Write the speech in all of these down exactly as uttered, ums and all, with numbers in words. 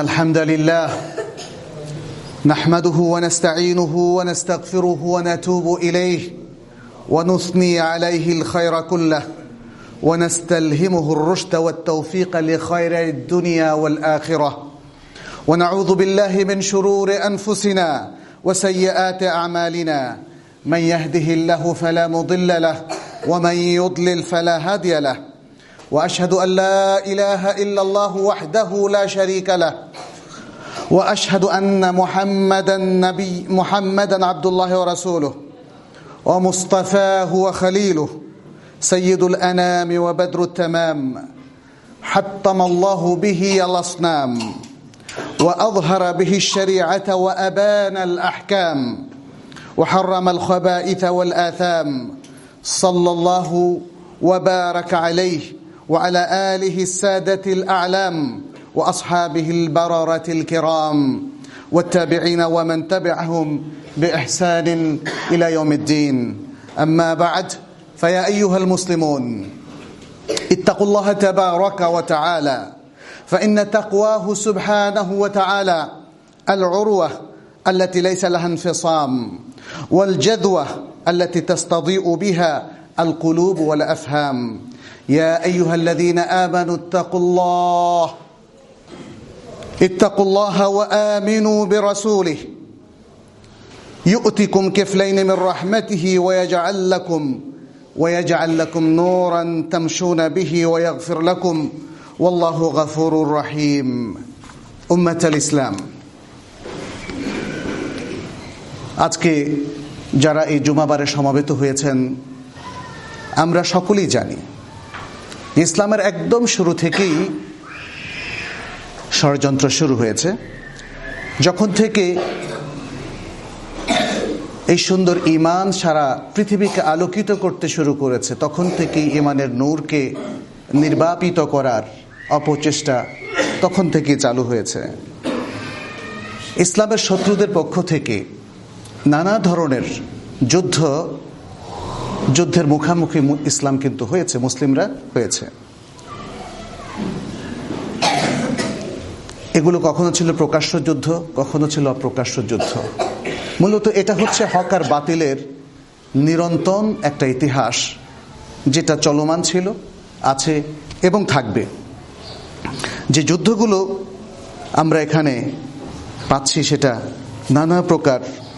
إن الحمد لله نحمده ونستعينه ونستغفره ونتوب إليه ونثني عليه الخير كله ونستلهمه الرشد والتوفيق لخير الدنيا والآخرة ونعوذ بالله من شرور أنفسنا وسيئات أعمالنا من يهده الله فلا مضل له ومن يضلل فلا هادي له وأشهد أن لا إله إلا الله وحده لا شريك له وأشهد أن محمدا نبي محمدا عبد الله ورسوله ومصطفاه وخليله سيد الأنام وبدر التمام حطم الله به الأصنام وأظهر به الشريعة وأبان الأحكام وحرم الخبائث والآثام صلى الله وبارك عليه وعلى آله السادة الأعلام وأصحابه البررة الكرام والتابعين ومن تبعهم بإحسان إلى يوم الدين أما بعد فيا أيها المسلمون اتقوا الله تبارك وتعالى فإن تقواه سبحانه وتعالى العروة التي ليس لها انفصام والجذوة التي تستضيء بها القلوب والأفهام يا أيها الذين آمنوا اتقوا الله اتقوا الله وآمنوا برسوله يؤتكم كفلين من رحمته ويجعل لكم ويجعل لكم نورا تمشون به ويغفر لكم والله غفور رحيم أمة الإسلام আজকে যারা এই জুমাবারে সমবেত হয়েছেন আমরা সকলেই জানি ইসলামের একদম শুরু থেকেই ষড়যন্ত্র শুরু হয়েছে। যখন থেকে এই সুন্দর ঈমান সারা পৃথিবীকে আলোকিত করতে শুরু করেছে তখন থেকেই ঈমানের নূরকে নির্বাপিত করার অপচেষ্টা তখন থেকেই চালু হয়েছে। ইসলামের শত্রুদের পক্ষ থেকে নানা ধরনের যুদ্ধ যুদ্ধের মুখোমুখি ইসলাম কিন্তু হয়েছে, মুসলিমরা হয়েছে। এগুলো কখনো ছিল প্রকাশ্য যুদ্ধ, কখনো ছিল অপ্রকাশ্য যুদ্ধ। মূলত এটা হচ্ছে হক আর বাতিলের নিরন্তর একটা ইতিহাস যেটা চলমান ছিল, আছে এবং থাকবে। যে যুদ্ধগুলো আমরা এখানে পাচ্ছি সেটা নানা প্রকার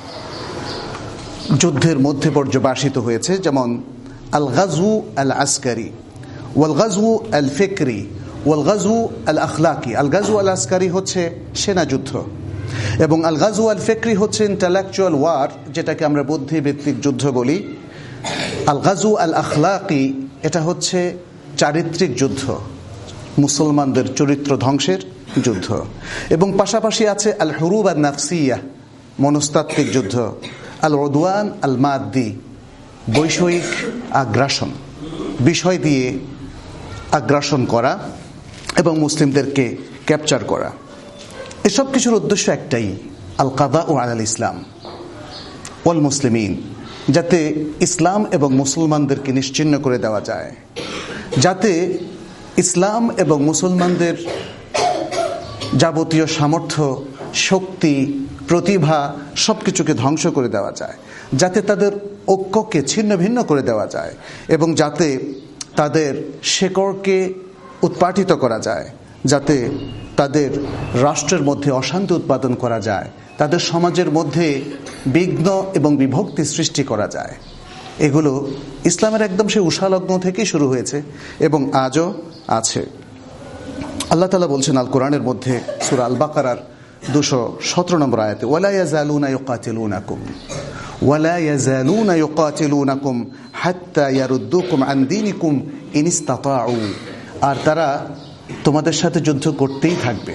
যুদ্ধের মধ্যে পর্যবাসিত হয়েছে, যেমন আল গাজউ আল আসকারি ওয়াল গাজউ আল ফিকরি ওয়াল গাজউ আল আখলাকি। আল গাজউ আল আসকারি হচ্ছে সেনা যুদ্ধ এবং আল গাজউ আল ফিকরি হচ্ছে ইন্টালেকচুয়াল ওয়ার, যেটাকে আমরা বুদ্ধিভিত্তিক যুদ্ধ বলি। আল গাজউ আল আখলাকি এটা হচ্ছে চারিত্রিক যুদ্ধ, মুসলমানদের চরিত্র ধ্বংসের যুদ্ধ। এবং পাশাপাশি আছে আল হুরুব আল নাফসিয়া, মনস্তাত্ত্বিক যুদ্ধ। আল উদওয়ান আল মাদ্দি, বৈষয়িক আগ্রাসন, বিষয় দিয়ে আগ্রাসন করা এবং মুসলিমদেরকে ক্যাপচার করা। এসব কিছুর উদ্দেশ্য একটাই, আল কাদাউ আলাল ইসলাম ওয়াল মুসলিমিন, যাতে ইসলাম এবং মুসলমানদেরকে নিশ্চিহ্ন করে দেওয়া যায়, যাতে ইসলাম এবং মুসলমানদের যাবতীয় সামর্থ্য, শক্তি, প্রতিভা সবকিছুকে ধ্বংস করে দেওয়া যায়, যাতে তাদের ঐক্যকে ছিন্ন ভিন্ন করে দেওয়া যায় এবং যাতে তাদের শেকড়কে উৎপাটিত করা যায়, যাতে তাদের রাষ্ট্রের মধ্যে অশান্তি উৎপাদন করা যায়, তাদের সমাজের মধ্যে বিঘ্ন এবং বিভক্তি সৃষ্টি করা যায়। এগুলো ইসলামের একদম সেই উষালগ্ন থেকেই শুরু হয়েছে এবং আজও আছে। আল্লাহ তাআলা বলছেন আল কোরআনের মধ্যে সূরা আল বাকারার দুশো সতেরো নম্বর আয়াতে, ওয়ালা ইয়াজালুনা ইউকাতিলুনাকুম ওয়ালা ইয়াজালুনা ইউকাতিলুনাকুম হাত্তা ইয়ারুদ্দুকুম আন দীনিকুম ইন ইসতাতাউ। আর তারা তোমাদের সাথে যুদ্ধ করতেই থাকবে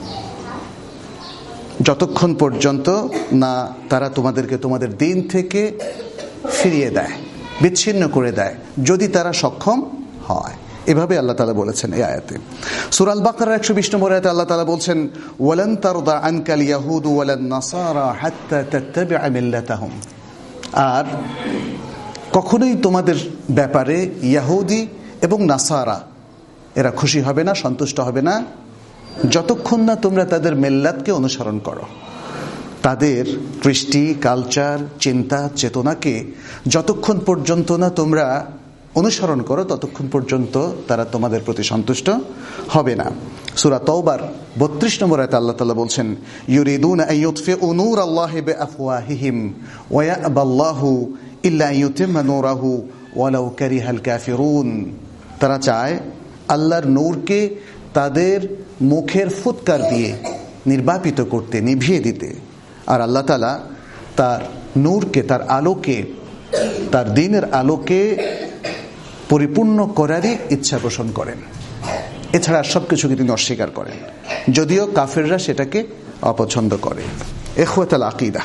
যতক্ষণ পর্যন্ত না তারা তোমাদেরকে তোমাদের দিন থেকে ফিরিয়ে দেয়, বিচ্ছিন্ন করে দেয়, যদি তারা সক্ষম হয়। এভাবে আল্লাহ তাআলা বলেছেন এই আয়াতে। সূরা আল বাকারার একশো বিশ নম্বর আয়াতে আল্লাহ তাআলা বলছেন, ওয়ালান তারদা আনকাল ইয়াহুদু ওয়ালান নাসারা হাত্তা তাত্তাবিআ মিল্লাতাহুম। আর কখনোই তোমাদের ব্যাপারে ইহুদি এবং নাসারা এরা খুশি হবে না, সন্তুষ্ট হবে না যতক্ষণ না তোমরা তাদের মিল্লাতকে অনুসরণ করো, তাদের কৃষ্টি, কালচার, চিন্তা, চেতনাকে যতক্ষণ পর্যন্ত না তোমরা অনুসরণ করো ততক্ষণ পর্যন্ত তারা তোমাদের প্রতি সন্তুষ্ট হবে না। সূরা তাওবার বত্রিশ নম্বর আয়াতে আল্লাহ তাআলা বলছেন, ইউরিদুনা আন ইউতফিউ নূরাল্লাহি বিআফওয়াহিহিম ওয়া ইয়াবাল্লাহু ইল্লা আন ইউতিম্মা নূরাহু ওয়ালাউ কারিহাল কাফিরুন। তারা চায় আল্লাহর নূরকে তাদের মুখের ফুৎকার দিয়ে নির্বাপিত করতে, নিভিয়ে দিতে, আর আল্লাহ তাআলা তার নূরকে, তার আলোকে, তার দ্বীনের আলোকে পরিপূর্ণ করারই ইচ্ছা পোষণ করেন। এছাড়া সবকিছুকে তিনি অস্বীকার করেন, যদিও কাফেররা সেটাকে অপছন্দ করে। ইখওয়াতুল আকীদা,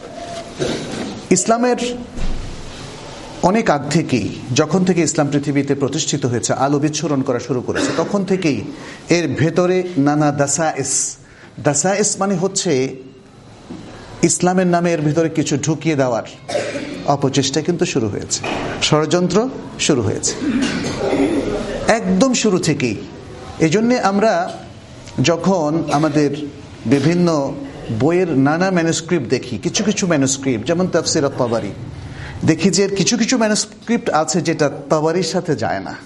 ইসলামের অনেক আগ থেকেই, যখন থেকে ইসলাম পৃথিবীতে প্রতিষ্ঠিত হয়েছে, আলো বিচ্ছুরণ করা শুরু করেছে, তখন থেকেই এর ভেতরে নানা দাসায়েস, দাসায়েস মানে হচ্ছে ইসলামের নামে এর ভিতরে কিছু ঢুকিয়ে দেওয়ার অপচেষ্টা কিন্তু শুরু হয়েছে, ষড়যন্ত্র শুরু হয়েছে একদম শুরু থেকেই। এই জন্যে আমরা যখন আমাদের বিভিন্ন বইয়ের নানা ম্যানুস্ক্রিপ্ট দেখি, কিছু কিছু ম্যানুস্ক্রিপ্ট যেমন তাফসীর আত-তাবারী, দেখি যে কিছু কিছু ম্যানুস্ক্রিপ্ট আছে যেটা তাবারীর সাথে যায় না।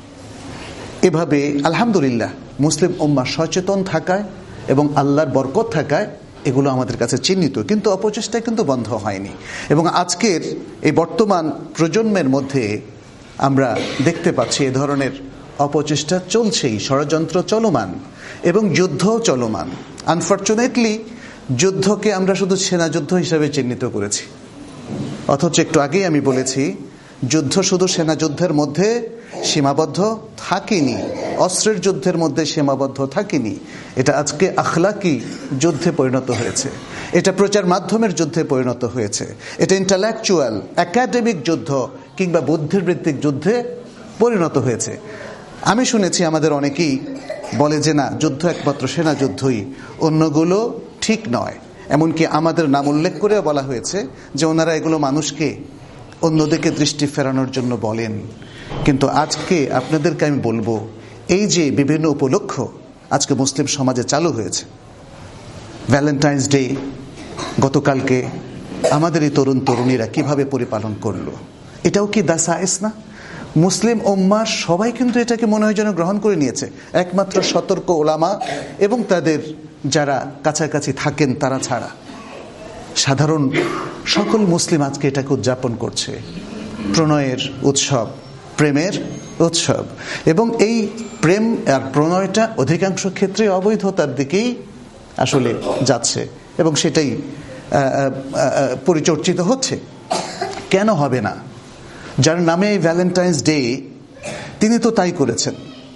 এভাবে আলহামদুলিল্লাহ মুসলিম উম্মাহ সচেতন থাকায় এবং আল্লাহর বরকত থাকায় এগুলো আমাদের কাছে চিহ্নিত, কিন্তু অপচেষ্টা কিন্তু বন্ধ হয়নি। এবং আজকের এই বর্তমান প্রজন্মের মধ্যে আমরা দেখতে পাচ্ছি এ ধরনের অপচেষ্টা চলছেই, ষড়যন্ত্র চলমান এবং যুদ্ধ চলমান। আনফরচুনেটলি যুদ্ধকে আমরা শুধু সেনা যুদ্ধ হিসেবে চিহ্নিত করেছি, অথচ একটু আগেই আমি বলেছি যুদ্ধ শুধু সেনা যুদ্ধের মধ্যে সীমাবদ্ধ থাকেনি, অস্ত্রের যুদ্ধের মধ্যে সীমাবদ্ধ থাকেনি। এটা আজকে আখলাকি যুদ্ধে পরিণত হয়েছে, এটা প্রচার মাধ্যমের যুদ্ধে পরিণত হয়েছে, এটা ইন্টালেকচুয়াল একাডেমিক যুদ্ধ কিংবা বুদ্ধিবৃত্তিক যুদ্ধে পরিণত হয়েছে। আমি শুনেছি আমাদের অনেকেই বলে যে না, যুদ্ধ একমাত্র সেনা যুদ্ধই, অন্যগুলো ঠিক নয়। এমনকি আমাদের নাম উল্লেখ করেও বলা হয়েছে যে ওনারা এগুলো মানুষকে অন্যদিকে দৃষ্টি ফেরানোর জন্য বলেন। কিন্তু আজকে আপনাদেরকে আমি বলবো, এই যে বিভিন্ন উপলক্ষ আজকে মুসলিম সমাজে চালু হয়েছে, ভ্যালেন্টাইন্স ডে গতকালকে আমাদের এই তরুণ তরুণীরা কিভাবে পরিপালন করলো, এটাও কি দাসায়েস না? মুসলিম উম্মাহ সবাই কিন্তু এটাকে মনে হয় যেন গ্রহণ করে নিয়েছে, একমাত্র সতর্ক ওলামা এবং তাদের যারা কাছাকাছি থাকেন তারা ছাড়া সাধারণ সকল মুসলিম আজকে এটাকে উদযাপন করছে। প্রণয়ের উৎসব, প্রেমের উৎসব, এবং এই প্রেম আর প্রণয়টা অধিকাংশ ক্ষেত্রে অবৈধতার দিকেই আসলে যাচ্ছে এবং সেটাই পরিচর্চিত হচ্ছে। কেন হবে না? যার নামে এই ভ্যালেন্টাইন্স ডে, তিনি তো তাই করেছেন।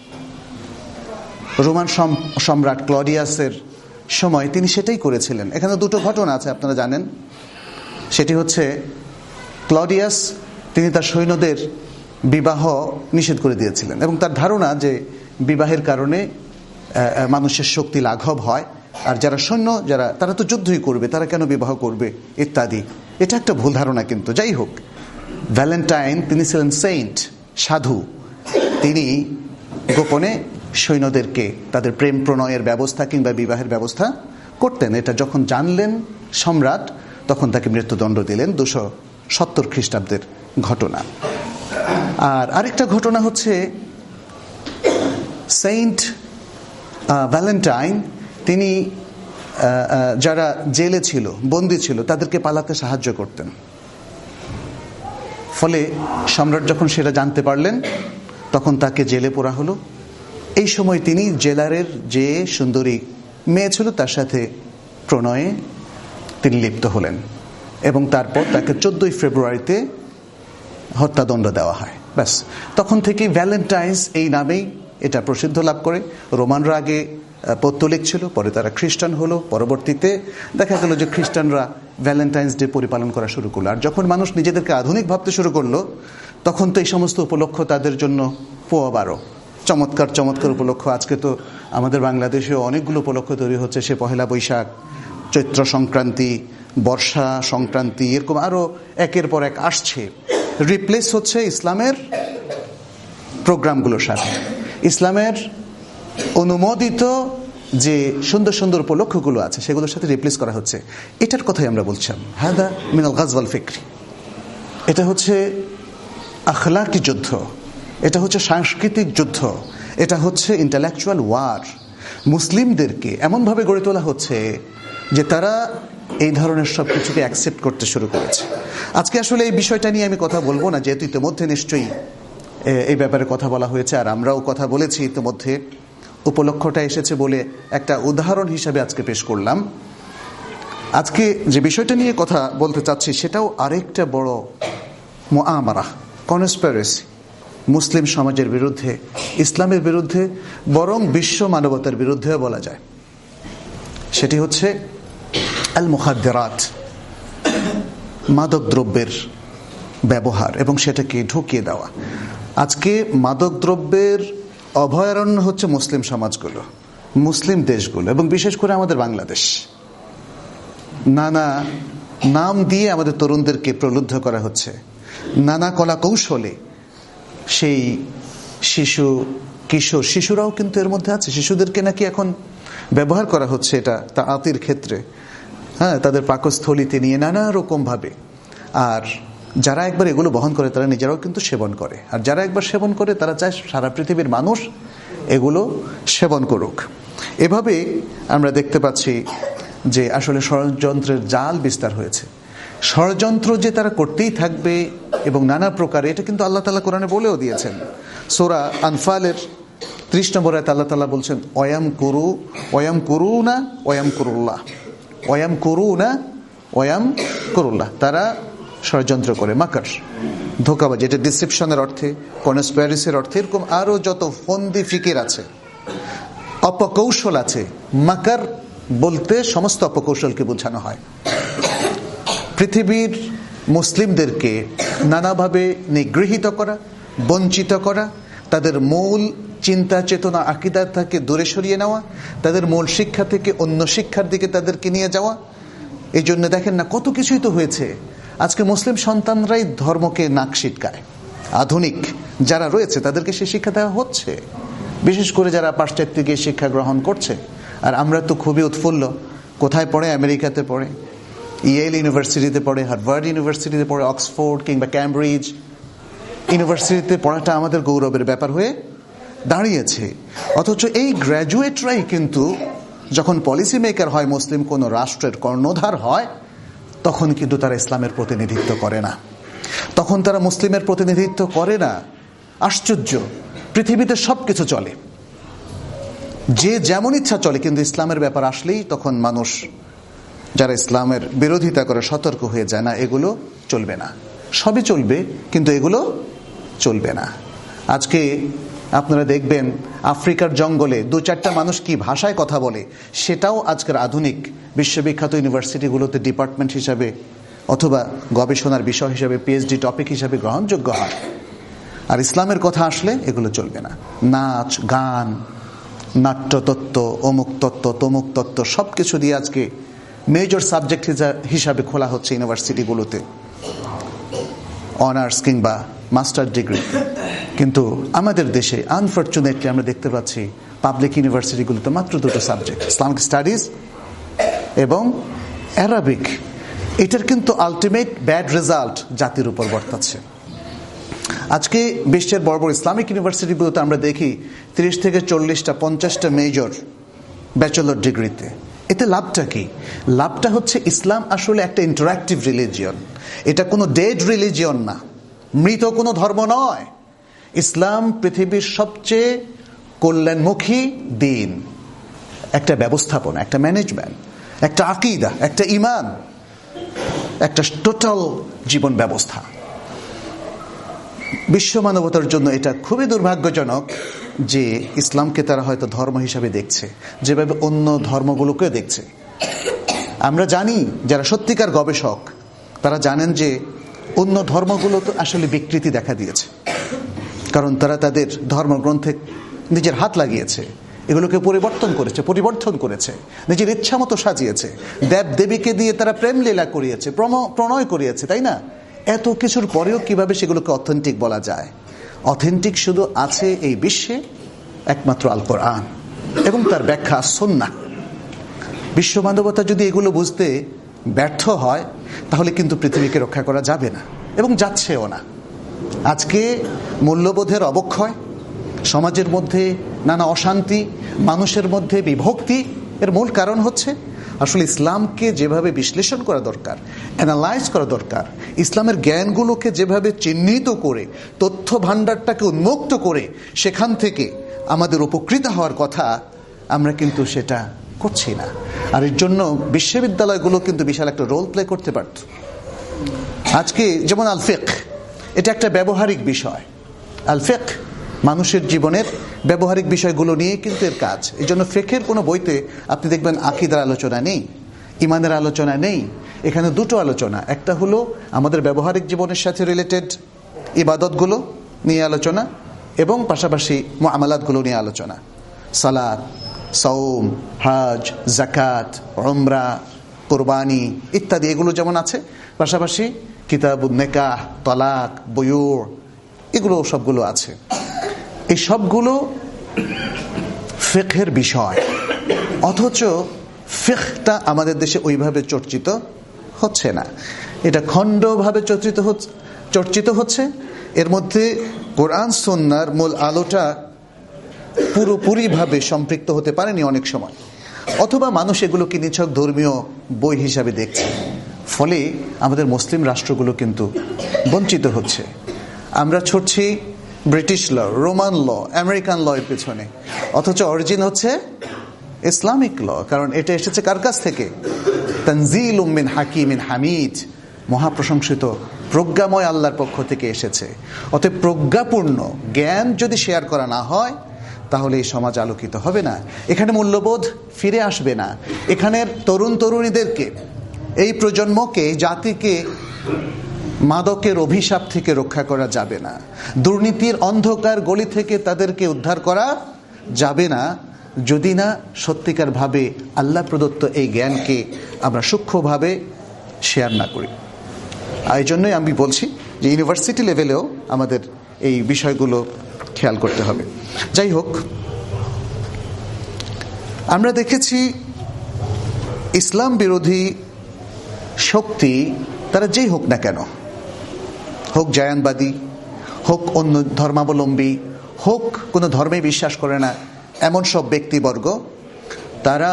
রোমান সম্রাট ক্লডিয়াসের সময় তিনি সেটাই করেছিলেন। এখানে দুটো ঘটনা আছে আপনারা জানেন। সেটি হচ্ছে ক্লডিয়াস তিনি তার সৈন্যদের বিবাহ নিষেধ করে দিয়েছিলেন এবং তার ধারণা যে বিবাহের কারণে মানুষের শক্তি লাঘব হয়, আর যারা সৈন্য যারা তারা তো যুদ্ধই করবে, তারা কেন বিবাহ করবে ইত্যাদি। এটা একটা ভুল ধারণা। কিন্তু যাই হোক, ভ্যালেন্টাইন তিনি ছিলেন সেইন্ট, সাধু। তিনি গোপনে সৈন্যদেরকে তাদের প্রেম প্রণয়ের ব্যবস্থা কিংবা বিবাহের ব্যবস্থা করতেন। এটা যখন জানলেন সম্রাট, তখন তাকে মৃত্যুদণ্ড দিলেন। দুশো সত্তর খ্রিস্টাব্দের ঘটনা। আর আরেকটা ঘটনা হচ্ছে সেইন্ট ভ্যালেন্টাইন তিনি যারা জেলে ছিল, বন্দী ছিল, তাদেরকে পালাতে সাহায্য করতেন। ফলে সম্রাট যখন সেটা জানতে পারলেন, তখন তাকে জেলে পোরা হলো। এই সময় তিনি জেলারের যে সুন্দরী মেয়ে ছিল তার সাথে প্রণয়ে তিনি লিপ্ত হলেন এবং তারপর তাকে চোদ্দই ফেব্রুয়ারিতে হত্যাদণ্ড দেওয়া হয়। ব্যাস, তখন থেকে ভ্যালেন্টাইন্স এই নামেই এটা প্রসিদ্ধ লাভ করে। রোমানরা আগে পৌত্তলিক ছিল, পরে তারা খ্রিস্টান হলো। পরবর্তীতে দেখা গেল যে খ্রিস্টানরা ভ্যালেন্টাইন্স ডে পরিপালন করা শুরু করলো। আর যখন মানুষ নিজেদেরকে আধুনিক ভাবতে শুরু করলো, তখন তো এই সমস্ত উপলক্ষ তাদের জন্য পোয়া বারো। চমৎকার চমৎকার উপলক্ষ। আজকে তো আমাদের বাংলাদেশেও অনেকগুলো উপলক্ষ তৈরি হচ্ছে। সে পহেলা বৈশাখ, চৈত্র সংক্রান্তি, বর্ষা সংক্রান্তি, এরকম আরো একের পর এক আসছে। রিপ্লেস হচ্ছে ইসলামের প্রোগ্রামগুলোর সাথে, ইসলামের অনুমোদিত যে সুন্দর সুন্দর উপলক্ষগুলো আছে সেগুলোর সাথে রিপ্লেস করা হচ্ছে। এটার কথাই আমরা বলছিলাম, হাদা মিনাল গাজওয়া আল ফিকরি। এটা হচ্ছে আখলাকি যুদ্ধ, এটা হচ্ছে সাংস্কৃতিক যুদ্ধ, এটা হচ্ছে ইন্টালেকচুয়াল ওয়ার। মুসলিমদেরকে এমনভাবে গড়ে তোলা হচ্ছে যে তারা এই ধরনের সব কিছুকে অ্যাকসেপ্ট করতে শুরু করেছে। আজকে আসলে এই বিষয়টা নিয়ে আমি কথা বলবো না, যেহেতু ইতিমধ্যে নিশ্চয়ই এই ব্যাপারে কথা বলা হয়েছে, আর আমরাও কথা বলেছি ইতিমধ্যে। উপলক্ষটা এসেছে বলে একটা উদাহরণ হিসাবে আজকে পেশ করলাম। আজকে যে বিষয়টা নিয়ে কথা বলতে চাচ্ছি সেটাও আরেকটা বড় মুআমারা, কনস্পিরেসি, মুসলিম সমাজের বিরুদ্ধে, ইসলামের বিরুদ্ধে, বরং বিশ্ব মানবতার বিরুদ্ধেও বলা যায়। সেটি হচ্ছে আল মুখাদ্দিরাত, মাদক দ্রব্যের ব্যবহার এবং সেটাকে ঢুকিয়ে দেওয়া। আজকে মাদক দ্রব্যের অভয়ারণ্য হচ্ছে মুসলিম সমাজগুলো, মুসলিম দেশগুলো, এবং বিশেষ করে আমাদের বাংলাদেশ। নানা নাম দিয়ে আমাদের তরুণদেরকে প্রলুব্ধ করা হচ্ছে, নানা কলা কৌশলে সেই শিশু কিশোর, শিশুরাও কিন্তু এর মধ্যে আছে, শিশুদেরকে নাকি এখন ব্যবহার করা হচ্ছে এটা তাআতির ক্ষেত্রে, হ্যাঁ, তাদের পাকস্থলিতে নিয়ে নানা রকম ভাবে। আর যারা একবার এগুলো বহন করে তারা নিজেরাও কিন্তু সেবন করে, আর যারা একবার সেবন করে তারা চায় সারা পৃথিবীর মানুষ এগুলো সেবন করুক। এভাবে আমরা দেখতে পাচ্ছি যে আসলে ষড়যন্ত্রের জাল বিস্তার হয়েছে। ষড়যন্ত্র যে তারা করতেই থাকবে এবং নানা প্রকার, এটা কিন্তু আল্লাহ তাআলা কোরআনে বলেও দিয়েছেন। সূরা আনফালের ত্রিশ নম্বর আয়াতে আল্লাহ তাআলা বলছেন, ওয়াম কুরু ওয়াম কুরুনা ওয়াম কুরুল্লাহ, ওয়াম কুরুনা ওয়াম কুরুল্লাহ। তারা ষড়যন্ত্র করে, মাকার, ধোঁকাবাজি, এটা ডিসেপশনের অর্থে, কনস্পিরেসির অর্থে, এরকম আরো যত ফন্দি ফিকির আছে, অপকৌশল আছে। মাকার বলতে সমস্ত অপকৌশলকে বোঝানো হয়। পৃথিবীর মুসলিমদেরকে নানাভাবে নিগৃহীত করা, বঞ্চিত করা, তাদের মূল চিন্তা চেতনা আকীদা থেকে দূরে সরিয়ে নেওয়া, তাদের মূল শিক্ষা থেকে অন্য শিক্ষার দিকে তাদেরকে নিয়ে যাওয়া। এই জন্য দেখেন না, কত কিছুই তো হয়েছে। আজকে মুসলিম সন্তানরাই ধর্মকে নাক সিটকায়। আধুনিক যারা রয়েছে তাদেরকে সে শিক্ষা দেওয়া হচ্ছে, বিশেষ করে যারা পাশ্চাত্যে গিয়ে শিক্ষা গ্রহণ করছে। আর আমরা তো খুবই উৎফুল্ল। কোথায় পড়ে? আমেরিকাতে পড়ে, ইয়েল ইউনিভার্সিটিতে পড়ে, হার্ভার্ড ইউনিভার্সিটিতে পড়ে, অক্সফোর্ড কিংবা ক্যামব্রিজ ইউনিভার্সিটিতে পড়াটা আমাদের গৌরবের ব্যাপার হয়ে দাঁড়িয়েছে। অথচ এই গ্র্যাজুয়েটরাই কিন্তু যখন পলিসি মেকার হয়, মুসলিম কোনো রাষ্ট্রের কর্ণধার হয়, তখন কিন্তু তারা ইসলামের প্রতিনিধিত্ব করে না, তখন তারা মুসলিমের প্রতিনিধিত্ব করে না। আশ্চর্য, পৃথিবীতে সব কিছু চলে, যে যেমন ইচ্ছা চলে, কিন্তু ইসলামের ব্যাপার আসলেই তখন মানুষ, যারা ইসলামের বিরোধিতা করে, সতর্ক হয়ে যায়, না এগুলো চলবে না। সবই চলবে কিন্তু এগুলো চলবে না। আজকে আপনারা দেখবেন আফ্রিকার জঙ্গলে দু চারটা মানুষ কি ভাষায় কথা বলে, সেটাও আজকের আধুনিক বিশ্ববিখ্যাত ইউনিভার্সিটিগুলোতে ডিপার্টমেন্ট হিসাবে অথবা গবেষণার বিষয় হিসাবে, পিএইচডি টপিক হিসাবে গ্রহণযোগ্য হয়। আর ইসলামের কথা আসলে এগুলো চলবে না। নাচ, গান, নাট্যতত্ত্ব, অমুক তত্ত্ব, তমুক তত্ত্ব, সব কিছু দিয়ে আজকে মেজর সাবজেক্ট হিসাবে খোলা হচ্ছে ইউনিভার্সিটিগুলোতে, অনার্স কিংবা মাস্টার ডিগ্রি। কিন্তু আমাদের দেশে আনফরচুনেটলি আমরা দেখতে পাচ্ছি পাবলিক ইউনিভার্সিটিগুলোতে মাত্র দুটো সাবজেক্ট, ইসলামিক স্টাডিজ এবং অ্যারাবিক। এটার কিন্তু আলটিমেট ব্যাড রেজাল্ট জাতির উপর বর্তাচ্ছে। আজকে বিশ্বের বড় বড় ইসলামিক ইউনিভার্সিটিগুলোতে আমরা দেখি তিরিশ থেকে চল্লিশটা পঞ্চাশটা মেজর ব্যাচেলর ডিগ্রিতে। এতে লাভটা কি? লাভটা হচ্ছে ইসলাম আসলে একটা ইন্টারঅ্যাক্টিভ রিলিজিয়ন, এটা কোনো ডেড রিলিজিয়ন না, মৃত কোনো ধর্ম নয়। ইসলাম পৃথিবীর সবচেয়ে কল্যাণমুখী দিন, একটা ব্যবস্থাপনা, একটা ম্যানেজমেন্ট, একটা আকীদা, একটা ঈমান, একটা টোটাল জীবন ব্যবস্থা। বিশ্ব মানবতার জন্য এটা খুবই দুর্ভাগ্যজনক যে ইসলামকে তারা হয়তো ধর্ম হিসাবে দেখছে, যেভাবে অন্য ধর্মগুলোকে দেখছে। আমরা জানি, যারা সত্যিকার গবেষক তারা জানেন যে অন্য ধর্মগুলো তো আসলে বিকৃতি দেখা দিয়েছে, কারণ তারা তাদের ধর্মগ্রন্থে নিজের হাত লাগিয়েছে, এগুলোকে পরিবর্তন করেছে, পরিবর্তন করেছে, নিজের ইচ্ছা মতো সাজিয়েছে, দেব দেবীকে দিয়ে তারা প্রেম লীলা করিয়েছে, প্রণয় করিয়েছে, তাই না? এত কিছুর পরেও কিভাবে সেগুলোকে অথেন্টিক বলা যায়? অথেন্টিক শুধু আছে এই বিশ্বে একমাত্র আল কোরআন। এবং তার ব্যাখ্যা সুন্নাহ। বিশ্ব মানবতা যদি এগুলো বুঝতে ব্যর্থ হয় তাহলে কিন্তু পৃথিবীকে রক্ষা করা যাবে না, এবং যাচ্ছেও না। আজকে মূল্যবোধের অবক্ষয়, সমাজের মধ্যে নানা অশান্তি, মানুষের মধ্যে বিভক্তি, এর মূল কারণ হচ্ছে আসলে ইসলামকে যেভাবে বিশ্লেষণ করা দরকার, অ্যানালাইজ করা দরকার, ইসলামের জ্ঞানগুলোকে যেভাবে চিহ্নিত করে তথ্য ভাণ্ডারটাকে উন্মুক্ত করে সেখান থেকে আমাদের উপকৃত হওয়ার কথা, আমরা কিন্তু সেটা করছি না। আর এর জন্য বিশ্ববিদ্যালয়গুলো কিন্তু বিশাল একটা রোল প্লে করতে পারত। আজকে যেমন আল ফিকহ, এটা একটা ব্যবহারিক বিষয়। আল ফিকহ মানুষের জীবনের ব্যবহারিক বিষয়গুলো নিয়ে কিন্তু এর কাজ। এই জন্য ফিকহের কোনো বইতে আপনি দেখবেন আকীদার আলোচনা নেই, ইমানের আলোচনা নেই। এখানে দুটো আলোচনা, একটা হলো আমাদের ব্যবহারিক জীবনের সাথে রিলেটেড ইবাদতগুলো নিয়ে আলোচনা, এবং পাশাপাশি মুআমালাতগুলো নিয়ে আলোচনা। সালাত, সাওম, হজ, যাকাত, উমরা, কুরবানি ইত্যাদি এগুলো যেমন আছে, পাশাপাশি কিতাবুন নিকাহ, তালাক, বুয়ু, এগুলো সবগুলো আছে। এই সবগুলো ফিকহের বিষয়, অথচ ফিকহটা আমাদের দেশে ওইভাবে চর্চিত হচ্ছে না। এটা খণ্ডভাবে চর্চিত হচ্ছে চর্চিত হচ্ছে এর মধ্যে কোরআন সুন্নাহর মূল আলোটা পুরোপুরিভাবে সম্পৃক্ত হতে পারেনি অনেক সময়, অথবা মানুষ এগুলোকে নিছক ধর্মীয় বই হিসাবে দেখছে। ফলে আমাদের মুসলিম রাষ্ট্রগুলো কিন্তু বঞ্চিত হচ্ছে। আমরা ছুটছি British law, Roman law, American law এর পেছনে, অথচ অরিজিন হচ্ছে ইসলামিক ল। কারণ এটা এসেছে কার কাছ থেকে? তানজিলুম মিন হাকিমিন হামিদ, মহাপ্রশংসিত প্রজ্ঞাময় আল্লাহর পক্ষ থেকে এসেছে। অতএব প্রজ্ঞাপূর্ণ জ্ঞান যদি শেয়ার করা না হয় তাহলে এই সমাজ আলোকিত হবে না, এখানে মূল্যবোধ ফিরে আসবে না। এখানের তরুণ তরুণীদেরকে, এই প্রজন্মকে, জাতিকে মাদকের অভিশাপ থেকে রক্ষা করা যাবে না, দুর্নীতির অন্ধকার গলি থেকে তাদেরকে উদ্ধার করা যাবে না, যদি না সত্যিকার ভাবে আল্লাহ প্রদত্ত এই জ্ঞানকে আমরা সূক্ষ্মভাবে শেয়ার না করি। এই জন্যই আমি বলছি যে ইউনিভার্সিটি লেভেলেও আমাদের এই বিষয়গুলো খেয়াল করতে হবে। যাই হোক, আমরা দেখেছি ইসলাম বিরোধী শক্তি, তারা যেই হোক না কেন, হোক জায়ানবাদী, হোক অন্য ধর্মাবলম্বী, হোক কোনো ধর্মে বিশ্বাস করে না এমন সব ব্যক্তিবর্গ, তারা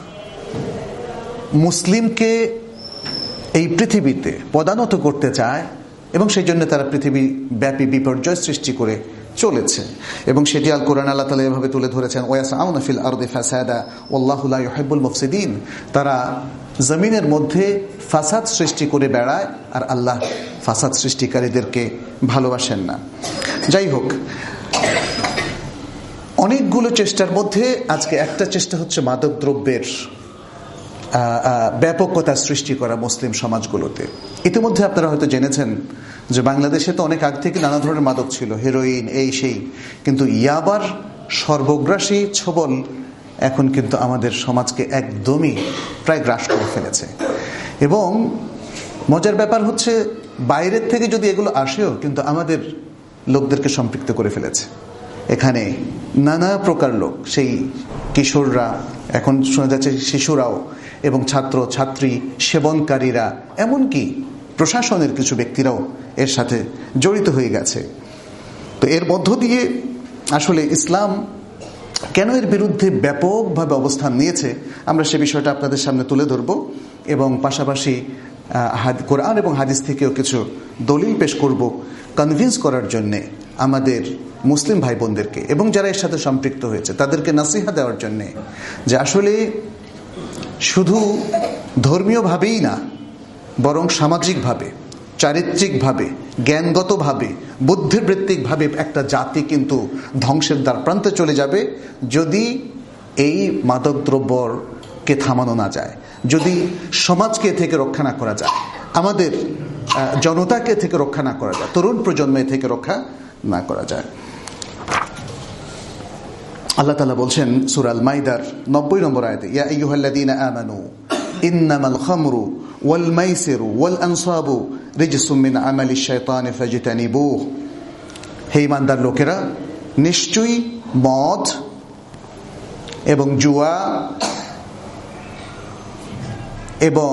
মুসলিমকে এই পৃথিবীতে পদানত করতে চায়, এবং সেই জন্য তারা পৃথিবী ব্যাপী বিপর্যয় সৃষ্টি করে চলেছে। এবং সেটি আল কোরআন আল্লাহ তাআলা এভাবে তুলে ধরেছেন, ওয়াসাউনা ফিল আরদি ফাসাদা ওয়াল্লাহু লা ইউহিব্বুল মুফসিদিন। তারা জমিনের মধ্যে ফাসাদ সৃষ্টি করে বেড়ায়, আর আল্লাহ ফাসাদ সৃষ্টিকারীদেরকে ভালোবাসেন না। যাই হোক, অনেকগুলো চেষ্টার মধ্যে আজকে একটা চেষ্টা হচ্ছে মাদক দ্রব্যের ব্যাপকতা সৃষ্টি করা মুসলিম সমাজগুলোতে। ইতিমধ্যে আপনারা হয়তো জেনেছেন যে বাংলাদেশে তো অনেক আগ থেকে নানা ধরনের মাদক ছিল, হেরোইন, এই সেই, কিন্তু ইয়াবার সর্বগ্রাসী ছোবল এখন কিন্তু আমাদের সমাজকে একদমই প্রায় গ্রাস করে ফেলেছে। এবং মজার ব্যাপার হচ্ছে, বাইরের থেকে যদি এগুলো আসেও কিন্তু আমাদের লোকদেরকে সম্পৃক্ত করে ফেলেছে। এখানে নানা প্রকার লোক, সেই কিশোররা, এখন শোনা যাচ্ছে শিশুরাও, এবং ছাত্র ছাত্রী, সেবনকারীরা, এমনকি প্রশাসনের কিছু ব্যক্তিরাও এর সাথে জড়িত হয়ে গেছে। তো এর মধ্য দিয়ে আসলে ইসলাম কেন এর বিরুদ্ধে ব্যাপকভাবে অবস্থান নিয়েছে, আমরা সে বিষয়টা আপনাদের সামনে তুলে ধরব, এবং পাশাপাশি কোরআন এবং হাদিস থেকেও কিছু দলিল পেশ করব, কনভিন্স করার জন্যে আমাদের মুসলিম ভাই বোনদেরকে, এবং যারা এর সাথে সম্পৃক্ত হয়েছে তাদেরকে নাসিহা দেওয়ার জন্যে, যে আসলে শুধু ধর্মীয়ভাবেই না, বরং সামাজিকভাবে, চারিত্রিকভাবে, জ্ঞানগতভাবে, বুদ্ধিবৃত্তিকভাবে একটা জাতি কিন্তু ধ্বংসের দ্বার প্রান্তে চলে যাবে যদি এই মাদকদ্রব্যকে থামানো না যায়, যদি সমাজকে থেকে রক্ষা না করা যায়, আমাদের জনতাকে থেকে রক্ষা না করা যায়, তরুণ প্রজন্মে থেকে রক্ষা না করা যায়। আল্লাহ তাআলা বলছেন সূরা আল মাইদার নব্বই নম্বর আয়াতে, ইয়া আইয়ুহাল্লাযীনা আমানু ইন্নামাল খামরু ওয়াল মাইসিরু ওয়াল আনসাবু রিজসুম মিন আমালিশ শাইতানি ফাজতানিবুহু। হে ঈমানদার লোকেরা, নিশ্চয়ই মদ এবং জুয়া এবং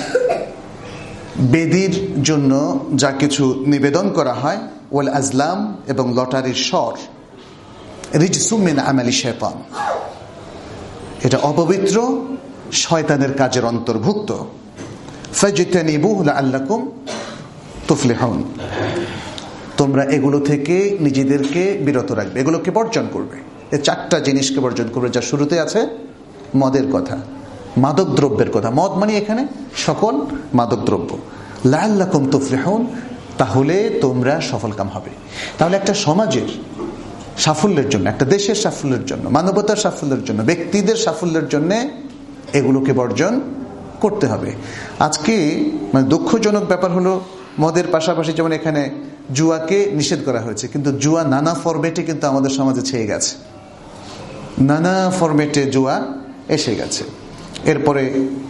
বেদির জন্য যা কিছু নিবেদন করা হয়, ওয়াল আজলাম এবং লটারির স্বর, রিজসুম মিন আমালি শাইতান, এটা অপবিত্র শয়তানের কাজের অন্তর্ভুক্ত। ফাজতানিবুহু লাআল্লাকুম তুফলিহুন, তোমরা এগুলো থেকে নিজেদেরকে বিরত রাখবে, এগুলোকে বর্জন করবে। এই চারটা জিনিসকে বর্জন করবে, যা শুরুতে আছে মদের কথা, মাদক দ্রব্যের কথা। মদ মানে এখানে সকল মাদক দ্রব্য। লাআল্লাকুম তুফলিহুন, তাহলে তোমরা সফলকাম হবে। তাহলে একটা সমাজের সাফল্যের জন্য, একটা দেশের সাফল্যের জন্য, মানবতার সাফল্যের জন্য, ব্যক্তিদের সাফল্যের জন্য এগুলোকে বর্জন করতে হবে। আজকে মানে দুঃখজনক ব্যাপার হলো, মদের পাশাপাশি যেমন এখানে জুয়াকে নিষেধ করা হয়েছে, কিন্তু জুয়া নানা ফরম্যাটে কিন্তু আমাদের সমাজে ছেয়ে গেছে, নানা ফরম্যাটে জুয়া এসে গেছে। এরপরে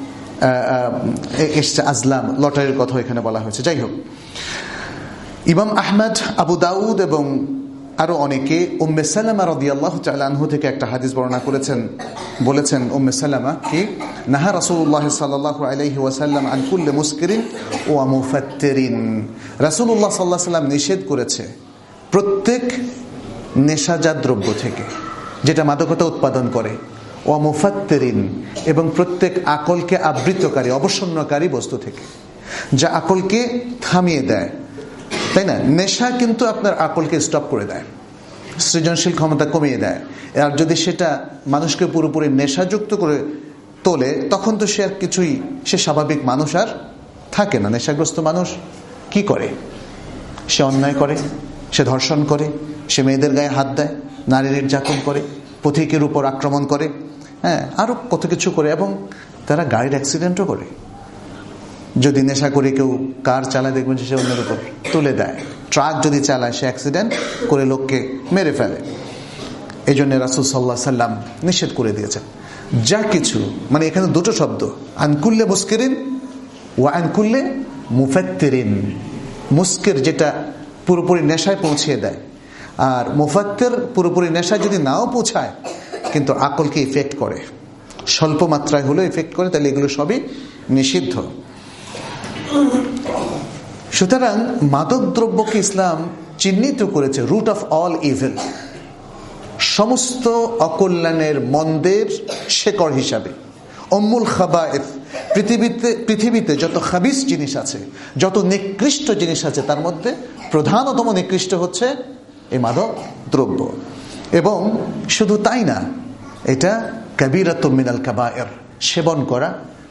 এসছে আজলাম, লটারির কথা এখানে বলা হয়েছে। যাই হোক, ইমাম আহমদ, আবু দাউদ এবং আরো অনেকে উম্মে সালামা রাদিয়াল্লাহু তাআলা আনহু থেকে একটা হাদিস বর্ণনা করেছেন। বলেছেন উম্মে সালামা কি, নাহা রাসূলুল্লাহ সাল্লাল্লাহু আলাইহি ওয়াসাল্লাম আন কুল্লি মুসকিরিন ওয়া মুফাত্তিরিন, রাসূলুল্লাহ সাল্লাল্লাহু আলাইহি ওয়াসাল্লাম নিষেধ করেছে প্রত্যেক নেশাজাত দ্রব্য থেকে, যেটা মাদকতা উৎপাদন করে, ওয়া মুফাত্তিরিন এবং প্রত্যেক আকলকে আবৃতকারী অবসন্নকারী বস্তু থেকে, যা আকলকে থামিয়ে দেয়, তাই না? নেশা কিন্তু আপনার আকলকে স্টপ করে দেয়, সৃজনশীল ক্ষমতা কমিয়ে দেয়। আর যদি সেটা মানুষকে পুরোপুরি নেশাযুক্ত করে তোলে, তখন তো সে আর কিছুই, সে স্বাভাবিক মানুষ আর থাকে না। নেশাগ্রস্ত মানুষ কি করে? সে অন্যায় করে, সে ধর্ষণ করে, সে মেয়েদের গায়ে হাত দেয়, নারী নির্যাতন করে, পথিকের উপর আক্রমণ করে, হ্যাঁ, আরো কত কিছু করে, এবং তারা গাড়ির অ্যাক্সিডেন্টও করে। যদি নেশা করে কেউ কার চালায়, দেখবেন সে অন্যের উপর তুলে দেয়। ট্রাক যদি চালায়, সে অ্যাক্সিডেন্ট করে লোককে মেরে ফেলে। এই জন্য রাসূল সাল্লাল্লাহু আলাইহি ওয়াসাল্লাম নিষেধ করে দিয়েছেন যা কিছু, মানে এখানে দুটো শব্দ, আনকুল্লে মুস্কিরিন ওয়া আনকুল্লে মুফাত্তিরিন। মুস্কির যেটা পুরোপুরি নেশায় পৌঁছিয়ে দেয়, আর মুফাত্তির পুরোপুরি নেশায় যদি নাও পৌঁছায় কিন্তু আকলকে ইফেক্ট করে, স্বল্প মাত্রায় হলেও ইফেক্ট করে, তাহলে এগুলো সবই নিষিদ্ধ। সুতরাং মাদক দ্রব্যকে ইসলাম চিহ্নিত করেছে রুট অফ অল ইভিল, সমস্ত অকল্যাণের মন্দের শেকড় হিসাবে। উম্মুল খাবায়েথ, পৃথিবীতে পৃথিবীতে যত খাবিস জিনিস আছে, যত নিকৃষ্ট জিনিস আছে, তার মধ্যে প্রধানতম নিকৃষ্ট হচ্ছে এই মাদক দ্রব্য। এবং শুধু তাই না, এটা কাবীরাতুম মিনাল কাবায়ের, সেবন করা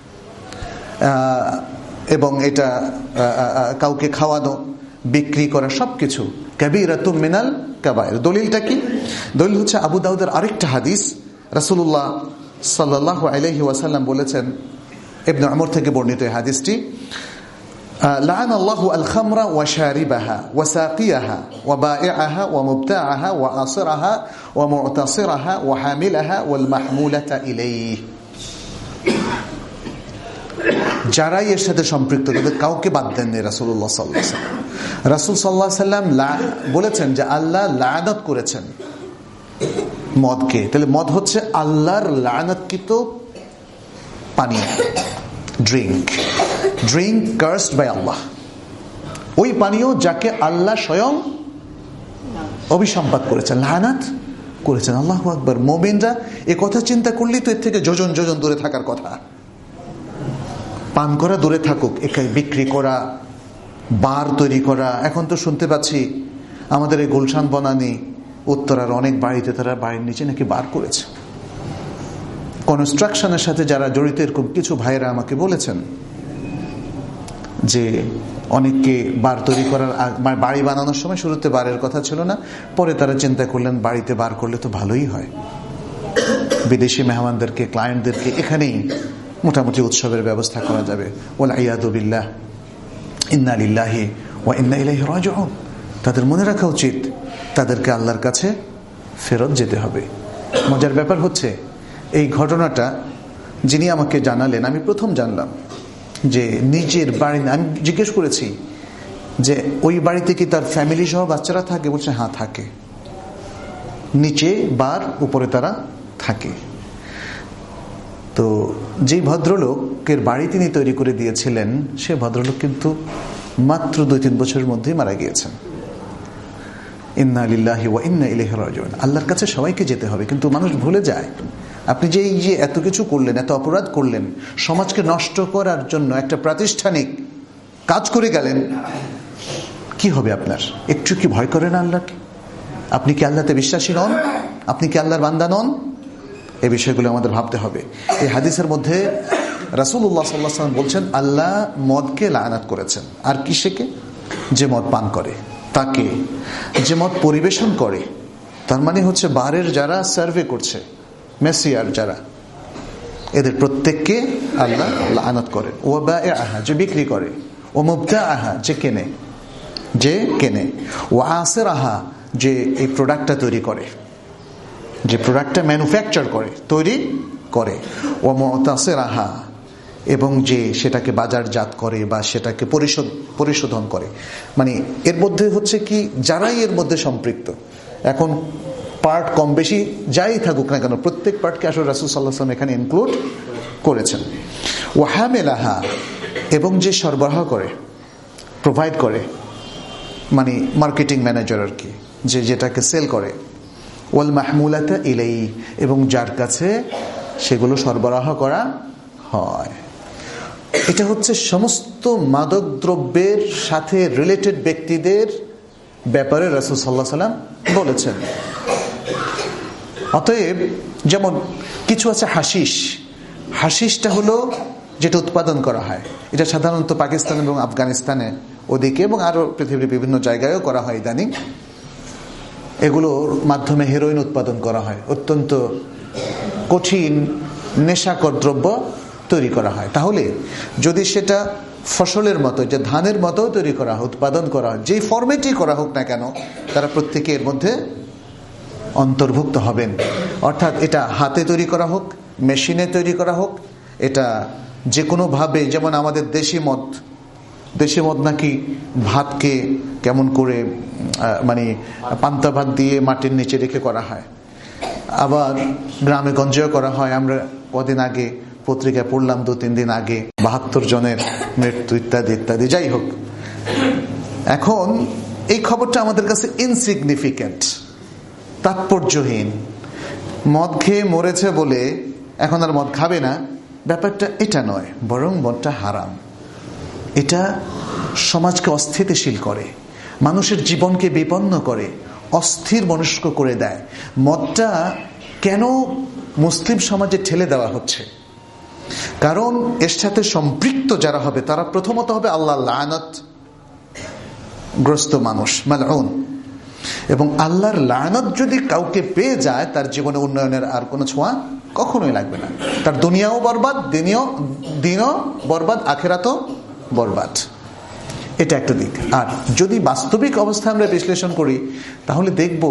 এবং এটা কাউকে খাওয়ানো, বিক্রি করা, সবকিছু কাবীরাতুম মিনাল কাবায়ের। দলিলটা কি? দলিল হচ্ছে আবু দাউদের আরেকটা হাদিস। রাসূলুল্লাহ সাল্লাল্লাহু আলাইহি ওয়াসাল্লাম বলেছেন, ইবনে উমর থেকে বর্ণিত এই হাদিসটি, লাআনা আল্লাহু আল খামরা ওয়া শারিবাহা ওয়া সাকিয়াহা ওয়া বাঈআহা ওয়া মুবতাআহা ওয়া আসিরাহা ওয়া মু'তাসিরাহা ওয়া হামিলাহা ওয়াল মাহমুলাতা ইলাইহি। যারাই এর সাথে সম্পৃক্ত, তাদের কাউকে বাদ দেননি রাসূলুল্লাহ সাল্লাল্লাহু আলাইহি ওয়াসাল্লাম। রাসূল সাল্লাল্লাহু আলাইহি ওয়াসাল্লাম বলেছেন যে আল্লাহ লাআনত করেছেন মদকে। তাহলে মদ হচ্ছে আল্লাহর লাআনাতকৃত পানীয়, drink, drink cursed by Allah. ওই পানীয় যাকে আল্লাহ স্বয়ং অভিসম্পাত করেছেন, লাআনাত করেছেন। আল্লাহু আকবার। মুমিনরা এই কথা চিন্তা করলেই তো এর থেকে যোজন যোজন দূরে থাকার কথা। পান করা দূরে থাকুক, একে বিক্রি করা, বার তৈরি করা। এখন তো শুনতে পাচ্ছি আমাদের এই গুলশান বনানী উত্তরার অনেক বাড়িতে তারা বাড়ির নিচে নাকি বার করেছে। কনস্ট্রাকশনের সাথে যারা জড়িত এরকম কিছু ভাইয়েরা আমাকে বলেছেন যে অনেককে বার তৈরি করার, বাড়ি বানানোর সময় শুরুতে বারের কথা ছিল না, পরে তারা চিন্তা করলেন বাড়িতে বার করলে তো ভালোই হয়, বিদেশি মেহমানদেরকে, ক্লায়েন্টদেরকে এখানেই মোটামুটি উৎসবের ব্যবস্থা করা যাবে। ওয়াল ইয়াদু বিল্লাহ, ইন্না লিল্লাহি ওয়া ইন্না ইলাইহি রাজিউন। তাদের মনে রাখা উচিত তাদেরকে আল্লাহর কাছে ফেরত যেতে হবে। মজার ব্যাপার হচ্ছে এই ঘটনাটা যিনি আমাকে জানালেন, আমি প্রথম জানলাম যে নিজের বাড়ি, আমি জিজ্ঞেস করেছি যে ওই বাড়িতে কি তার ফ্যামিলি সহ বাচ্চারা থাকে? বলছে হ্যাঁ থাকে, নিচে বার, উপরে তারা থাকে। তো যেই ভদ্রলোকের বাড়ি তিনি তৈরি করে দিয়েছিলেন, সে ভদ্রলোক কিন্তু মাত্র দুই তিন বছরের মধ্যেই মারা গিয়েছেন। ইন্না লিল্লাহি ওয়া ইন্না ইলাইহি রাজিউন। আল্লাহর কাছে সবাইকে যেতে হবে, কিন্তু মানুষ ভুলে যায়। আপনি যে এই যে এত কিছু করলেন, এত অপরাধ করলেন, সমাজকে নষ্ট করার জন্য একটা প্রাতিষ্ঠানিক কাজ করে গেলেন, কি হবে আপনার? একটু কি ভয় করেন আল্লাহকে? আপনি কি আল্লাহতে বিশ্বাসী নন? আপনি কি আল্লাহর বান্দা নন? এই বিষয়গুলো আমাদের ভাবতে হবে। এই হাদিসের মধ্যে রাসূলুল্লাহ সাল্লাল্লাহু আলাইহি ওয়াসাল্লাম বলছেন, আল্লাহ মদকে লাআনাত করেছেন। আর কিসেকে? যে মদ পান করে তাকে, যে মদ পরিবেশন করে, তার মানে হচ্ছে বারের যারা সার্ভে করছে, মেসিয়ার যারা, এদের প্রত্যেককে আল্লাহ লাআনাত করেন। ও বায়আহা, যে বিক্রি করে, ও মুবতাআহা, যে কেনে যে কেনে ও আসিরাহা, যে এই প্রোডাক্টটা তৈরি করে, যে প্রোডাক্টটা ম্যানুফ্যাকচার করে, তৈরি করে, ও মুতাসিরাহা, এবং যে সেটাকে বাজারজাত করে বা সেটাকে পরিশোধ পরিশোধন করে। মানে এর মধ্যে হচ্ছে কি, যারাই এর মধ্যে সম্পৃক্ত, এখন পার্ট কম বেশি যাই থাকুক না কেন, প্রত্যেক পার্টকে আসলে রাসূল সাল্লাল্লাহু আলাইহি ওয়াসাল্লাম এখানে ইনক্লুড করেছেন। ও হামেলাহা, এবং যে সরবরাহ করে, প্রোভাইড করে, মানে মার্কেটিং ম্যানেজার আর কি, যে যেটাকে সেল করে। ওয়াল মাহমুলাতা ইলাই, এবং যার কাছে সেগুলো সরবরাহ করা হয়। এটা হচ্ছে সমস্ত মাদক দ্রব্যের সাথে রিলেটেড ব্যক্তিদের ব্যাপারে রাসূল সাল্লাল্লাহু আলাইহি ওয়াসাল্লাম বলেছেন। অতএব যেমন কিছু আছে হাশিশ, হাশিশটা হলো যেটা উৎপাদন করা হয়, এটা সাধারণত পাকিস্তান এবং আফগানিস্তানে ওদিকে এবং আরো পৃথিবীর বিভিন্ন জায়গায়ও করা হয় ইদানিং। এগুলোর মাধ্যমে হেরোইন উৎপাদন করা হয়, অত্যন্ত কঠিন নেশাকর দ্রব্য তৈরি করা হয়। তাহলে যদি সেটা ফসলের মতো, যে ধানের মতো তৈরি করা হয়, উৎপাদন করা হয়, যেই ফরম্যাটই করা হোক না কেন, তারা প্রত্যেকে এর মধ্যে অন্তর্ভুক্ত হবেন। অর্থাৎ এটা হাতে তৈরি করা হোক, মেশিনে তৈরি করা হোক, এটা যে কোনোভাবে, যেমন আমাদের দেশি মদ, দেশি মদ নাকি ভাতকে কেমন করে মানে পান্তা ভাত দিয়ে মাটির নিচে রেখে করা হয়, আবার গ্রামে গঞ্জেও করা হয়। আমরা কদিন আগে পত্রিকায় পড়লাম, দু তিন দিন আগে বাহাত্তর জনের মৃত্যু ইত্যাদি ইত্যাদি। যাই হোক, এখন এই খবরটা আমাদের কাছে ইনসিগনিফিক্যান্ট, তাৎপর্যহীন। মদ খেয়ে মরেছে বলে এখন আর মদ খাবে না, ব্যাপারটা এটা নয়, বরং মদটা হারাম। এটা সমাজকে অস্থিতিশীল করে, মানুষের জীবনকে বিপন্ন করে, অস্থির মনস্ক করে দেয়। মদটা কেন মুসলিম সমাজে ঠেলে দেওয়া হচ্ছে? কারণ এর সাথে সম্পৃক্ত যারা হবে তারা প্রথমত হবে আল্লাহ লানত গ্রস্ত মানুষ, মালউন। এবং আল্লাহর লানত যদি কাউকে পেয়ে যায়, তার জীবনে উন্নয়নের আর কোনো ছোঁয়া কখনোই লাগবে না। তার দুনিয়াও বরবাদ, দিনও দিনও বরবাদ, আখিরাতও বরবাদ। এটা একটা দিক। আর যদি বাস্তবিক অবস্থা আমরা বিশ্লেষণ করি, তাহলে দেখব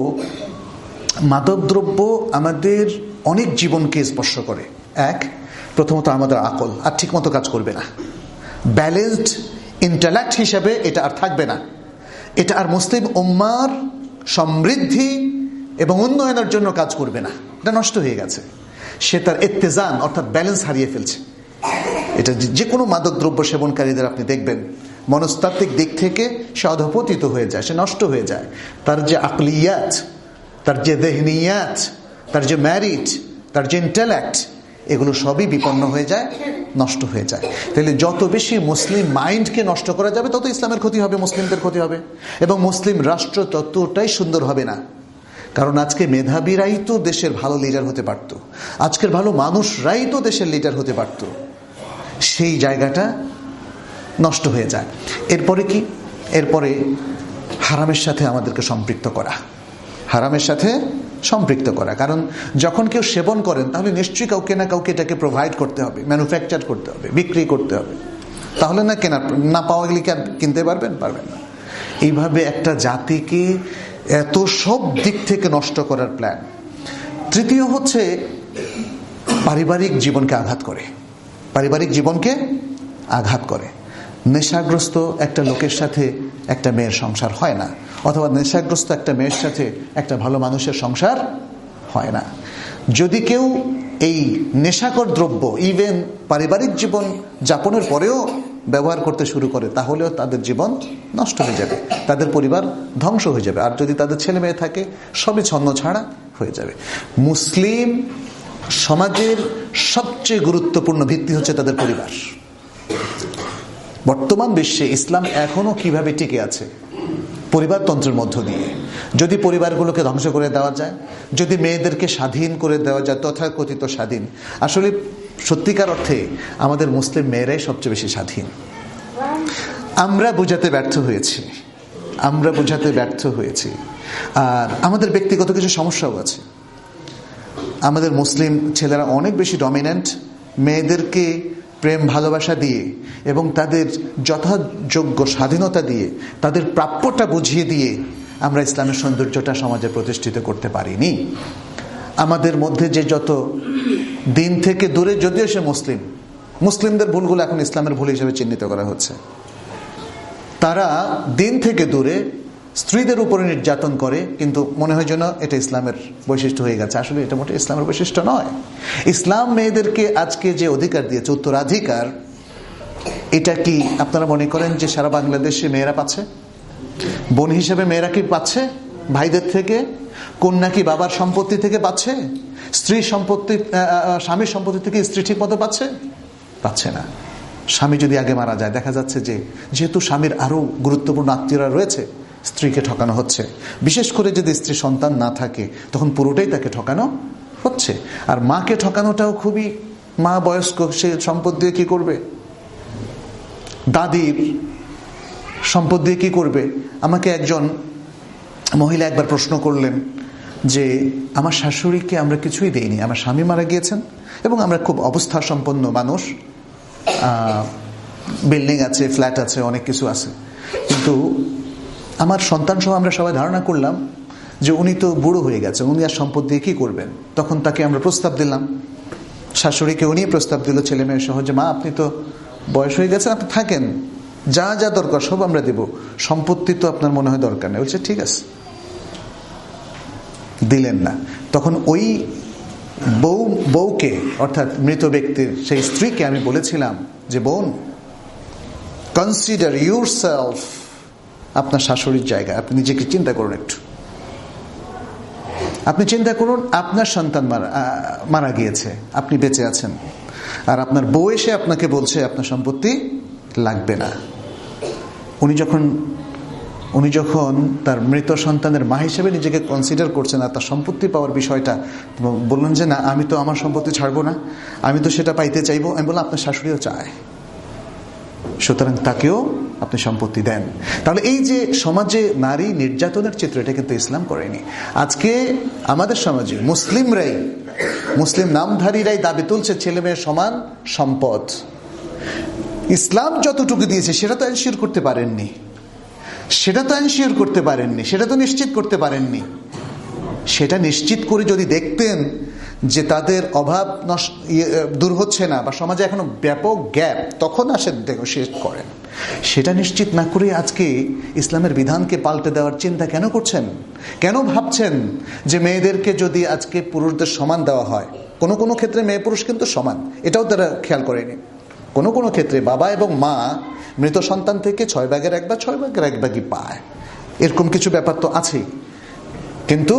মাদকদ্রব্য আমাদের অনেক জীবনকে স্পর্শ করে। এক, প্রথমত আমাদের আকল আর ঠিক মতো কাজ করবে না, ব্যালেন্সড ইন্টেলেক্ট হিসাবে এটা আর থাকবে না। এটা আর মুসলিম উম্মার সমৃদ্ধি এবং উন্নয়নের জন্য কাজ করবে না, এটা নষ্ট হয়ে গেছে। সে তার ইত্তেজান অর্থাৎ ব্যালেন্স হারিয়ে ফেলছে। এটা যে কোনো মাদকদ্রব্য সেবনকারীদের আপনি দেখবেন মনস্তাত্ত্বিক দিক থেকে সে অধঃপতিত হয়ে যায়, সে নষ্ট হয়ে যায়। তার যে আকলিয়াত, তার যে দেহনিয়াত, তার যে ম্যারিট, তার যে ইন্টেলেক্ট, এগুলো সবই বিপন্ন হয়ে যায়, নষ্ট হয়ে যায়। তাহলে যত বেশি মুসলিম মাইন্ডকে নষ্ট করা যাবে, তত ইসলামের ক্ষতি হবে, মুসলিমদের ক্ষতি হবে, এবং মুসলিম রাষ্ট্র ততটাই সুন্দর হবে না। কারণ আজকে মেধাবীরাই তো দেশের ভালো লিডার হতে পারত, আজকের ভালো মানুষরাই তো দেশের লিডার হতে পারত, সেই জায়গাটা নষ্ট হয়ে যায়। এরপরে কি? এরপরে হারামের সাথে আমাদেরকে সম্পৃক্ত করা, হারামের সাথে সম্পৃক্ত করা। কারণ যখন কেউ সেবন করেন, তাহলে নিশ্চয়ই কাউকে না কাউকে এটাকে প্রোভাইড করতে হবে, ম্যানুফ্যাকচার করতে হবে, বিক্রি করতে হবে। তাহলে না কেনা না পাওয়া গেলে কি আর কিনতে পারবেন? পারবেন না। এইভাবে একটা জাতিকে এত সব দিক থেকে নষ্ট করার প্ল্যান। তৃতীয় হচ্ছে পারিবারিক জীবনকে আঘাত করে, পারিবারিক জীবনকে আঘাত করে। নেশাগ্রস্ত একটা লোকের সাথে একটা মেয়ের সংসার হয় না, অথবা নেশাগ্রস্ত একটা মেয়ের সাথে একটা ভালো মানুষের সংসার হয় না। যদি কেউ এই নেশাকর দ্রব্য ইভেন পারিবারিক জীবন যাপনের পরেও ব্যবহার করতে শুরু করে, তাহলেও তাদের জীবন নষ্ট হয়ে যাবে, তাদের পরিবার ধ্বংস হয়ে যাবে। আর যদি তাদের ছেলে মেয়ে থাকে, সবই ছন্ন ছাড়া হয়ে যাবে। মুসলিম সমাজের সবচেয়ে গুরুত্বপূর্ণ ভিত্তি হচ্ছে তাদের পরিবার। বর্তমান বিশ্বে ইসলাম এখনো কিভাবে টিকে আছে? পরিবারতন্ত্রের মধ্য দিয়ে। যদি পরিবারগুলোকে ধ্বংস করে দেওয়া যায়, যদি মেয়েদেরকে স্বাধীন করে দেওয়া যায়, তথাকথিত স্বাধীন, আসলে সত্যিকার অর্থে আমাদের মুসলিম মেয়েরাই সবচেয়ে বেশি স্বাধীন। আমরা বোঝাতে ব্যর্থ হয়েছি, আমরা বোঝাতে ব্যর্থ হয়েছি। আর আমাদের ব্যক্তিগত কিছু সমস্যাও আছে। আমাদের মুসলিম ছেলেরা অনেক বেশি ডমিন্যান্ট, মেয়েদেরকে প্রেম ভালোবাসা দিয়ে এবং তাদের যথাযোগ্য স্বাধীনতা দিয়ে, তাদের প্রাপ্যটা বুঝিয়ে দিয়ে আমরা ইসলামের সৌন্দর্যটা সমাজে প্রতিষ্ঠিত করতে পারিনি। আমাদের মধ্যে যে যত দিন থেকে দূরে, যদিও সে মুসলিম, মুসলিমদের ভুলগুলো এখন ইসলামের ভুল হিসেবে চিহ্নিত করা হচ্ছে। তারা দিন থেকে দূরে স্ত্রীদের উপরে নির্যাতন করে, কিন্তু মনে হয় যেন এটা ইসলামের বৈশিষ্ট্য হয়ে গেছে। আসলে এটা মোটে ইসলামের বৈশিষ্ট্য নয়। ইসলাম মেয়েদেরকে আজকে যে অধিকার দিয়েছে, উত্তরাধিকার, এটা কি আপনারা মনে করেন যে সারা বাংলাদেশে মেয়েরা পাচ্ছে? বোন হিসেবে মেয়েরা কি পাচ্ছে ভাইদের থেকে? কন্যা কি বাবার সম্পত্তি থেকে পাচ্ছে? স্ত্রী সম্পত্তি, স্বামীর সম্পত্তি থেকে স্ত্রী ঠিক মতো পাচ্ছে? পাচ্ছে না। স্বামী যদি আগে মারা যায়, দেখা যাচ্ছে যে যেহেতু স্বামীর আরো গুরুত্বপূর্ণ আত্মীয়রা রয়েছে, স্ত্রীকে ঠকানো হচ্ছে। বিশেষ করে যদি স্ত্রী সন্তান না থাকে, তখন পুরোটাই তাকে ঠকানো হচ্ছে। আর মাকে ঠকানোটাও খুবই, মা বয়স্ক, সে সম্পদ দিয়ে কি করবে? দাদির সম্পদ দিয়ে কি করবে? আমাকে একজন মহিলা একবার প্রশ্ন করলেন যে আমার শাশুড়িকে আমরা কিছুই দেইনি, আমার স্বামী মারা গিয়েছেন এবং আমরা খুব অবস্থা সম্পন্ন মানুষ, বিল্ডিং আছে, ফ্ল্যাট আছে, অনেক কিছু আছে, কিন্তু আমার সন্তান সহ আমরা সবাই ধারণা করলাম যে উনি তো বুড়ো হয়ে গেছে, উনি আর সম্পদ দিয়ে কি করবেন। তখন তাকে আমরা প্রস্তাব দিলাম, শাশুড়িকে উনি প্রস্তাব দিল ছেলে মেয়ে সহ, যে মা আপনি তো বয়স হয়ে গেছেন, আপনি থাকেন, যা যা দরকার সব আমরা দেব, সম্পত্তি তো আপনার মনে হয় দরকার নেই। বলছে ঠিক আছে, দিলেন না। তখন ওই বউ বউকে অর্থাৎ মৃত ব্যক্তির সেই স্ত্রীকে আমি বলেছিলাম যে বোন, কনসিডার ইউরসেলফ, আপনার শাশুড়ির জায়গা আপনি নিজেকে চিন্তা করুন একটু। আপনি চিন্তা করুন, আপনার সন্তান মারা মারা গিয়েছে, আপনি বেঁচে আছেন, আর আপনার বউ এসে আপনাকে বলছে আপনার সম্পত্তি লাগবে না। উনি যখন উনি যখন তার মৃত সন্তানের মা হিসেবে নিজেকে কনসিডার করছেন আর তার সম্পত্তি পাওয়ার বিষয়টা বললেন যে না, আমি তো আমার সম্পত্তি ছাড়বো না, আমি তো সেটা পাইতে চাইবো। আমি বললাম আপনার শাশুড়িও চায়, সুতরাং তাকেও আপনি সম্পত্তি দেন। তাহলে এই যে সমাজে নারী নির্যাতনের চিত্র, এটা কিন্তু ইসলাম করেনি। আজকে আমাদের সমাজে মুসলিমরাই, মুসলিম নামধারীরাই দাবি তুলছে ছেলে মেয়ের সমান সম্পদ। ইসলাম যতটুকু দিয়েছে সেটা তো এনশিওর করতে পারেননি, সেটা তো এনশিওর করতে পারেননি, সেটা তো নিশ্চিত করতে পারেননি। সেটা নিশ্চিত করে যদি দেখতেন যে তাদের অভাব দূর হচ্ছে না বা সমাজে এখনো ব্যাপক গ্যাপ, তখন আসে নেগোশিয়েট করেন। সেটা নিশ্চিত না করে আজকে ইসলামের বিধানকে পাল্টে দেওয়ার চিন্তা কেন করছেন? কেন ভাবছেন যে মেয়েদেরকে যদি আজকে পুরুষদের সমান দেওয়া হয়, কোনো কোনো ক্ষেত্রে মেয়ে পুরুষ কিন্তু সমান, এটাও তারা খেয়াল করেনি। কোনো কোনো ক্ষেত্রে বাবা এবং মা মৃত সন্তান থেকে ছয় ভাগের এক বা ছয় ভাগের এক ভাগই পায়, এরকম কিছু ব্যাপার তো আছেই। কিন্তু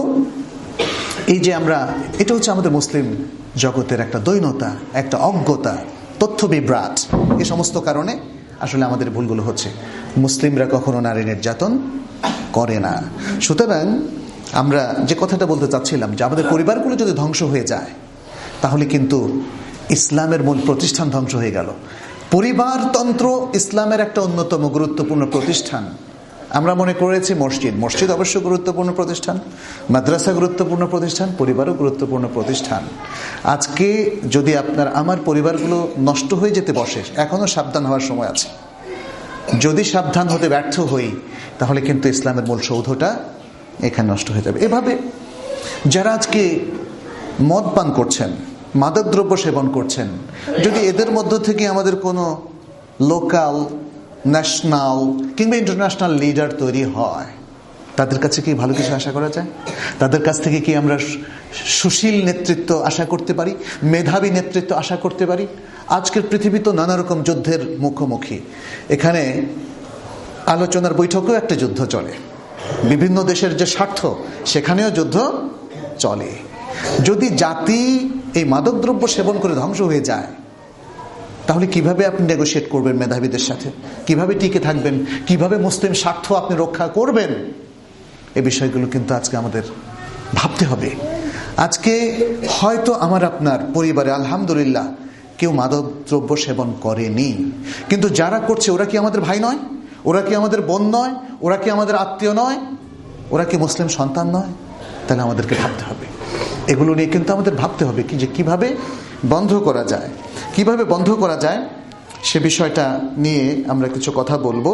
এই যে আমরা, এটা হচ্ছে আমাদের মুসলিম জগতের একটা দৈন্যতা, একটা অজ্ঞতা, তথ্য বিভ্রাট। এই সমস্ত কারণে আসলে আমাদের ভুলগুলো হচ্ছে। মুসলিমরা কখনো নারী নির্যাতন করে না। সুতরাং আমরা যে কথাটা বলতে চাচ্ছিলাম যে আমাদের পরিবারগুলো যদি ধ্বংস হয়ে যায়, তাহলে কিন্তু ইসলামের মূল প্রতিষ্ঠান ধ্বংস হয়ে গেল। পরিবারতন্ত্র ইসলামের একটা অন্যতম গুরুত্বপূর্ণ প্রতিষ্ঠান। আমরা মনে করেছি মসজিদ, মসজিদ অবশ্য গুরুত্বপূর্ণ প্রতিষ্ঠান, মাদ্রাসা গুরুত্বপূর্ণ প্রতিষ্ঠান, পরিবারও গুরুত্বপূর্ণ প্রতিষ্ঠান। আজকে যদি আপনার আমার পরিবারগুলো নষ্ট হয়ে যেতে বসে, এখনো সাবধান হওয়ার সময় আছে। যদি সাবধান হতে ব্যর্থ হই, তাহলে কিন্তু ইসলামের মূল সৌধটা এখানে নষ্ট হয়ে যাবে। এভাবে যারা আজকে মদ পান করছেন, মাদকদ্রব্য সেবন করছেন, যদি এদের মধ্য থেকে আমাদের কোনো লোকাল, ন্যাশনাল কিংবা ইন্টারন্যাশনাল লিডার তৈরি হয়, তাদের কাছে কি ভালো কিছু আশা করা যায়? তাদের কাছ থেকে কি আমরা সুশীল নেতৃত্ব আশা করতে পারি, মেধাবী নেতৃত্ব আশা করতে পারি? আজকের পৃথিবী তো নানা রকম যুদ্ধের মুখোমুখি। এখানে আলোচনার বৈঠকেও একটা যুদ্ধ চলে, বিভিন্ন দেশের যে স্বার্থ সেখানেও যুদ্ধ চলে। যদি জাতি এই মাদকদ্রব্য সেবন করে ধ্বংস হয়ে যায়, তাহলে কিভাবে আপনি নেগোশিয়েট করবেন মেধাবীদের সাথে? কিভাবে টিকে থাকবেন? কিভাবে মুসলিম স্বার্থ আপনি রক্ষা করবেন? এই বিষয়গুলো কিন্তু আজকে আমাদের ভাবতে হবে। আজকে হয়তো আমার আপনার পরিবারে আলহামদুলিল্লাহ কেউ মাদকদ্রব্য সেবন করেনি, কিন্তু যারা করছে ওরা কি আমাদের ভাই নয়? ওরা কি আমাদের বোন নয়? ওরা কি আমাদের আত্মীয় নয়? ওরা কি মুসলিম সন্তান নয়? তাহলে আমাদেরকে ভাবতে হবে, এগুলো নিয়ে কিন্তু আমাদের ভাবতে হবে কি যে কিভাবে বন্ধ করা যায়। কিভাবে বন্ধ করা যায় সে বিষয়টা নিয়ে আমরা কিছু কথা বলবো।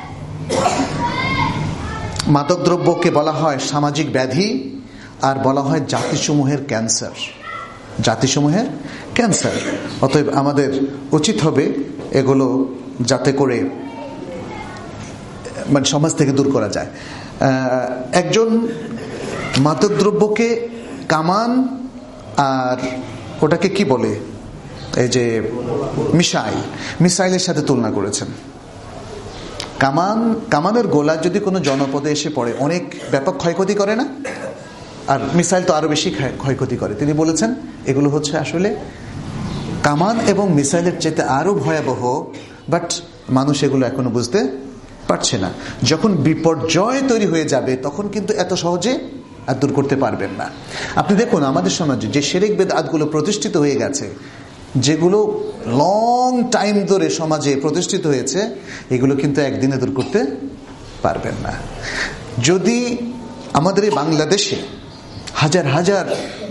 মাদকদ্রব্যকে বলা হয় সামাজিক ব্যাধি, আর বলা হয় জাতিসমূহের ক্যান্সার। জাতিসমূহের ক্যান্সার। অতএব আমাদের উচিত হবে এগুলো যাতে করে মানে সমাজ থেকে দূর করা যায়। একজন মাদকদ্রব্যকে কামান আর ওটাকে কি বলে, এই যে মিসাইল, মিসাইলের সাথে তুলনা করেছেন। কামান কামানের গোলা যদি কোনো জনপদে এসে পড়ে অনেক ব্যাপক ক্ষয়ক্ষতি করে না? আর মিসাইল তো আরো বেশি ক্ষয়ক্ষতি করে। তিনি বলেছেন এগুলো হচ্ছে আসলে কামান এবং মিসাইলের চাইতে আরো ভয়াবহ, বাট মানুষ এগুলো এখনো বুঝতে পারছে না। যখন বিপর্যয় তৈরি হয়ে যাবে তখন কিন্তু এত সহজে আর দূর করতে পারবেন না। আপনি দেখুন আমাদের সমাজে যে শিরক বিদআতগুলো প্রতিষ্ঠিত হয়ে গেছে, যেগুলো লং টাইম ধরে সমাজে প্রতিষ্ঠিত হয়েছে, এগুলো কিন্তু একদিনে দূর করতে পারবেন না। যদি আমাদের এই বাংলাদেশে হাজার হাজার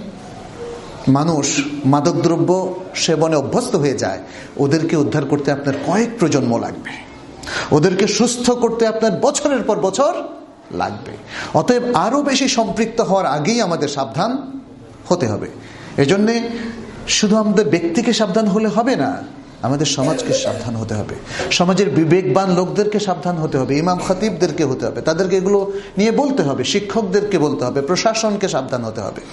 মানুষ মাদকদ্রব্য সেবনে অভ্যস্ত হয়ে যায়, ওদেরকে উদ্ধার করতে আপনার কয়েক প্রজন্ম লাগবে, ওদেরকে সুস্থ করতে আপনার বছরের পর বছর লাগবে। অতএব আরো বেশি সম্পৃক্ত হওয়ার আগেই আমাদের সাবধান হতে হবে। এজন্যে শুধু আমাদের ব্যক্তিকে সাবধান হলে হবে না, আমাদের সমাজকে সাবধান হতে হবে, সমাজের বিবেকবান লোকদেরকে সাবধান হতে হবে, ইমাম খতিবদেরকে হতে হবে, তাদেরকে এগুলো নিয়ে বলতে হবে, শিক্ষকদেরকে বলতে হবে, প্রশাসনকে সাবধান হতে হবে,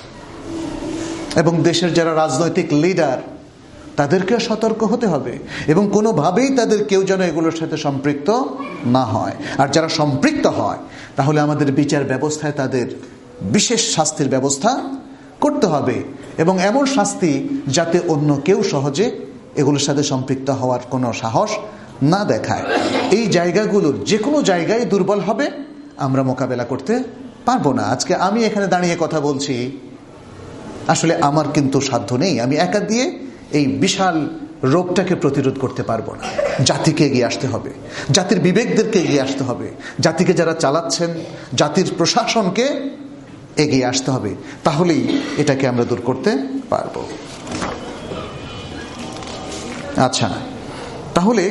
এবং দেশের যারা রাজনৈতিক লিডার তাদেরকেও সতর্ক হতে হবে, এবং কোনোভাবেই তাদের কেউ যেন এগুলোর সাথে সম্পৃক্ত না হয়। আর যারা সম্পৃক্ত হয় তাহলে আমাদের বিচার ব্যবস্থায় তাদের বিশেষ শাস্তির ব্যবস্থা করতে হবে, এবং এমন শাস্তি যাতে অন্য কেউ সহজে এগুলোর সাথে সম্পৃক্ত হওয়ার কোনো সাহস না দেখায়। এই জায়গাগুলোর যে কোনো জায়গায় দুর্বল হবে, আমরা মোকাবেলা করতে পারবো না। আজকে আমি এখানে দাঁড়িয়ে কথা বলছি, আসলে আমার কিন্তু সাধ্য নেই, আমি একা দিয়ে এই বিশাল রোগটাকে প্রতিরোধ করতে পারবো না। জাতিকে এগিয়ে আসতে হবে, জাতির বিবেকদেরকে এগিয়ে আসতে হবে, জাতিকে যারা চালাচ্ছেন, জাতির প্রশাসনকে এগিয়ে আসতে হবে, তাহলেই এটাকে আমরা দূর করতে পারবো। আচ্ছা, তাহলে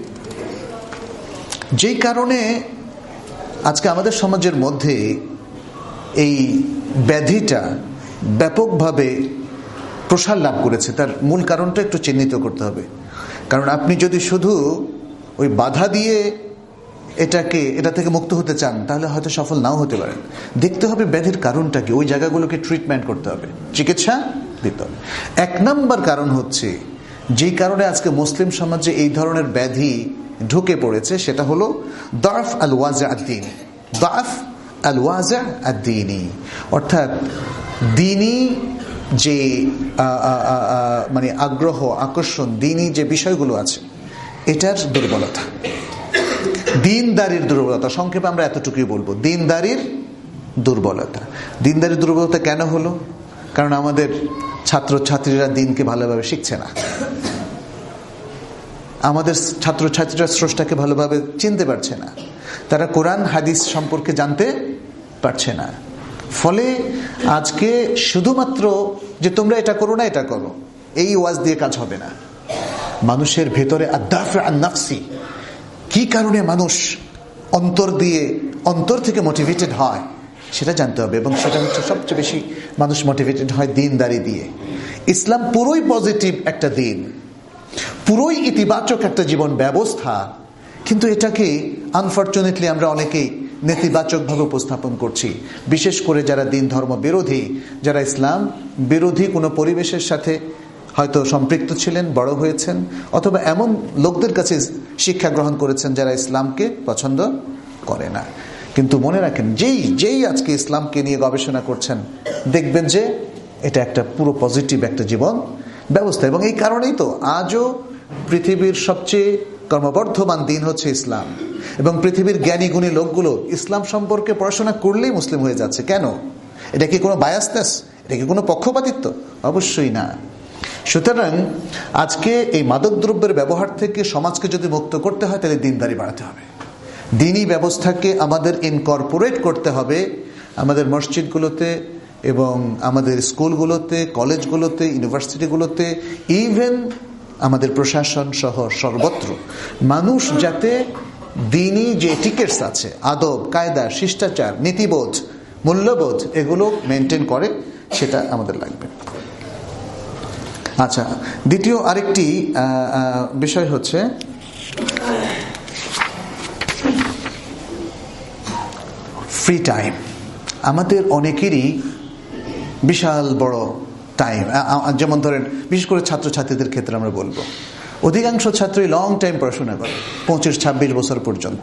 যেই কারণে আজকে আমাদের সমাজের মধ্যে এই ব্যাধিটা ব্যাপকভাবে প্রসার লাভ করেছে, তার মূল কারণটা একটু চিহ্নিত করতে হবে। কারণ আপনি যদি শুধু ওই বাধা দিয়ে এটাকে এটা থেকে মুক্ত হতে চান, তাহলে হয়তো সফল নাও হতে পারেন। দেখতে হবে ব্যাধির কারণটা কি, ওই জায়গাগুলোকে ট্রিটমেন্ট করতে হবে, চিকিৎসা দিতে হবে। এক নম্বর কারণ হচ্ছে, যেই কারণে আজকে মুসলিম সমাজে এই ধরনের ব্যাধি ঢুকে পড়েছে, সেটা হলো দাফ আল ওয়াজা আদ-দীনি। দাফ আল ওয়াজা আদ-দীনি অর্থাৎ দ্বীনি যে মানে আগ্রহ, আকর্ষণ, দ্বীনি যে বিষয়গুলো আছে এটার দুর্বলতা, দ্বীনদারির দুর্বলতা। সংক্ষেপে আমরা এতটুকুই বলবো, দ্বীনদারির দুর্বলতা। দ্বীনদারির দুর্বলতা কেন হলো? কারণ আমাদের ছাত্র ছাত্রীরা দ্বীনকে ভালোভাবে শিখছে না, আমাদের ছাত্র ছাত্রীরা স্রষ্টাকে ভালোভাবে চিনতে পারছে না, তারা কোরআন হাদিস সম্পর্কে জানতে পারছে না। ফলে আজকে শুধুমাত্র যে তোমরা এটা করো না, এটা করো, এই ওয়াজ দিয়ে কাজ হবে না। মানুষের ভেতরে আদাফা আন নাফসি, কি কারণে মানুষ অন্তর দিয়ে অন্তর থেকে মোটিভেটেড হয় সেটা জানতে হবে, এবং সেটা হচ্ছে সবচেয়ে বেশি মানুষ মোটিভেটেড হয় দ্বীনদারি দিয়ে। ইসলাম পুরোই পজিটিভ একটা দিন, পুরোই ইতিবাচক একটা জীবন ব্যবস্থা, কিন্তু এটাকে আনফরচুনেটলি আমরা অনেকেই নেতিবাচকভাবে উপস্থাপন করছি, বিশেষ করে যারা দিন ধর্ম বিরোধী, যারা ইসলাম বিরোধী কোনো পরিবেশের সাথে হয়তো সম্পৃক্ত ছিলেন, বড় হয়েছেন, অথবা এমন লোকদের কাছে শিক্ষা গ্রহণ করেছেন যারা ইসলামকে পছন্দ করে না। কিন্তু মনে রাখেন, যেই যেই আজকে ইসলামকে নিয়ে গবেষণা করছেন, দেখবেন যে এটা একটা পুরো পজিটিভ একটা জীবন ব্যবস্থা। এবং এই কারণেই তো আজও পৃথিবীর সবচেয়ে কর্মবর্ধমান দিন হচ্ছে ইসলাম, এবং পৃথিবীর জ্ঞানী গুণী লোকগুলো ইসলাম সম্পর্কে পড়াশোনা করলেই মুসলিম হয়ে যাচ্ছে। কেন? এটা কি কোনো বায়াসনেস? এটা কি কোনো পক্ষপাতিত্ব? অবশ্যই না। সুতরাং আজকে এই মাদকদ্রব্যের ব্যবহার থেকে সমাজকে যদি মুক্ত করতে হয়, তাহলে দিনদারি বাড়াতে হবে, দিনী ব্যবস্থাকে আমাদের ইনকর্পোরেট করতে হবে আমাদের মসজিদগুলোতে এবং আমাদের স্কুলগুলোতে, কলেজগুলোতে, ইউনিভার্সিটিগুলোতে, ইভেন আমাদের প্রশাসন সহ সর্বত্র। মানুষ যাতে দিনী যে এটিকেটস আছে, আদব কায়দা, শিষ্টাচার, নীতিবোধ, মূল্যবোধ, এগুলো মেনটেন করে, সেটা আমাদের লাগবে। আচ্ছা, দ্বিতীয় আরেকটি বিষয় হচ্ছে ফ্রি টাইম। আমাদের অনেকেরই বিশাল বড় টাইম, যেমন ধরেন বিশেষ করে ছাত্রছাত্রীদের ক্ষেত্রে আমরা বলবো, অধিকাংশ ছাত্রই লং টাইম পড়াশোনা করে, পঁচিশ ছাব্বিশ বছর পর্যন্ত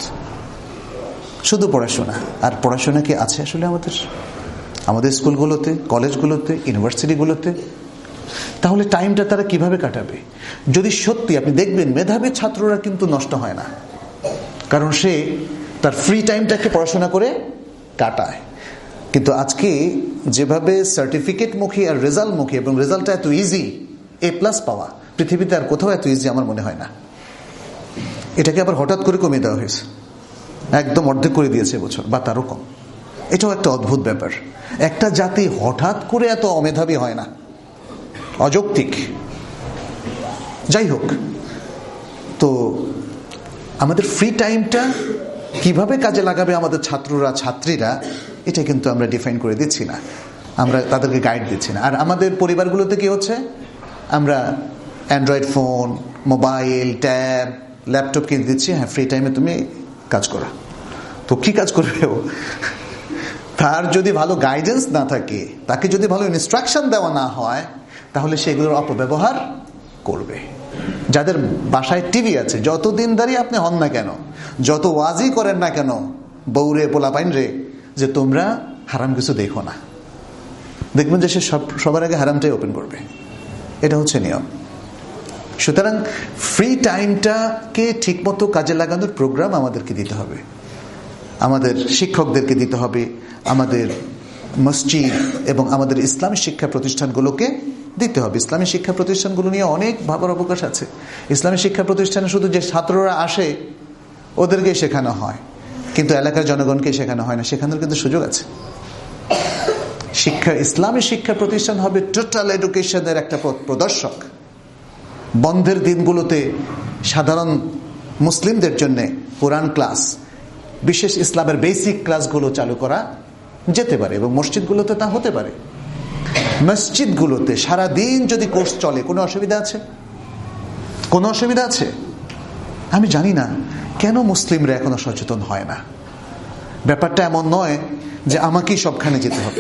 শুধু পড়াশোনা। আর পড়াশোনা কি আছে আসলে আমাদের আমাদের স্কুলগুলোতে, কলেজগুলোতে, ইউনিভার্সিটিগুলোতে? তাহলে টাইমটা তারা কিভাবে কাটাবে? যদি সত্যি আপনি দেখবেন মেধাবী ছাত্ররা কিন্তু নষ্ট হয় না, কারণ সে তার ফ্রি টাইমটাকে পড়াশোনা করে কাটায়। কিন্তু আজকে যেভাবে সার্টিফিকেট মুখী আর রেজাল্ট মুখী, এবং রেজাল্টটা এত ইজি, এ প্লাস পাওয়া পৃথিবীতে আর কোথাও এত ইজি আমার মনে হয় না। এটাকে আবার হঠাৎ করে কমিয়ে দেওয়া হয়েছে, একদম অর্ধেক করে দিয়েছে বছর বা তারও কম। এটাও একটা অদ্ভুত ব্যাপার। একটা জাতি হঠাৎ করে এত অমেধাবী হয় না, অযৌক্তিক। যাই হোক, তো আমাদের ফ্রি টাইমটা কিভাবে কাজে লাগাবে আমাদের ছাত্ররা, ছাত্রীরা, এটা কিন্তু আমরা ডিফাইন করে দিচ্ছি না, আমরা তাদেরকে গাইড দিচ্ছি না। আর আমাদের পরিবারগুলোতে কি হচ্ছে, আমরা Android phone, mobile, tab, laptop কিনে দিচ্ছি, হ্যাঁ ফ্রি টাইমে তুমি কাজ করো। তো কি কাজ করবে ও? তার যদি ভালো গাইডেন্স না থাকে, তাকে যদি ভালো ইনস্ট্রাকশন দেওয়া না হয়, তাহলে সেগুলোর অপব্যবহার করবে। যাদের বাসায় টিভি আছে, যত দিনদারি আপনি হন না কেন, যত ওয়াজি করেন না কেন বউরে পোলাপাইন রে, যে তোমরা হারাম কিছু দেখো না, দেখবেন যে সে সব সবার আগে হারামটাই ওপেন করবে। এটা হচ্ছে নিয়ম। সুতরাং ফ্রি টাইমটাকে ঠিকমতো কাজে লাগানোর প্রোগ্রাম আমাদেরকে দিতে হবে, আমাদের শিক্ষকদেরকে দিতে হবে, আমাদের মসজিদ এবং আমাদের ইসলামী শিক্ষা প্রতিষ্ঠানগুলোকে দিতে হবে। ইসলামী শিক্ষা প্রতিষ্ঠানগুলো নিয়ে অনেক ভাবার অবকাশ আছে। ইসলামী শিক্ষা প্রতিষ্ঠানে শুধু যে ছাত্ররা আসে ওদেরকে শেখানো হয়, কিন্তু এলাকার জনগণকে শেখানো হয় না, শেখানোর কিন্তু সুযোগ আছে। শিক্ষা, ইসলামী শিক্ষা প্রতিষ্ঠান হবে টোটাল এডুকেশনের একটা প্রদর্শক। বন্ধের দিনগুলোতে সাধারণ মুসলিমদের জন্য কোরআন ক্লাস, বিশেষ ইসলামের বেসিক ক্লাসগুলো চালু করা যেতে পারে, এবং মসজিদগুলোতে তা হতে পারে। মসজিদগুলোতে সারাদিন যদি কোর্স চলে, কোনো অসুবিধা আছে? কোনো অসুবিধা আছে? আমি জানি না কেন মুসলিমরা এখনো সচেতন হয় না। ব্যাপারটা এমন নয় যে আমাকেই সবখানে যেতে হবে।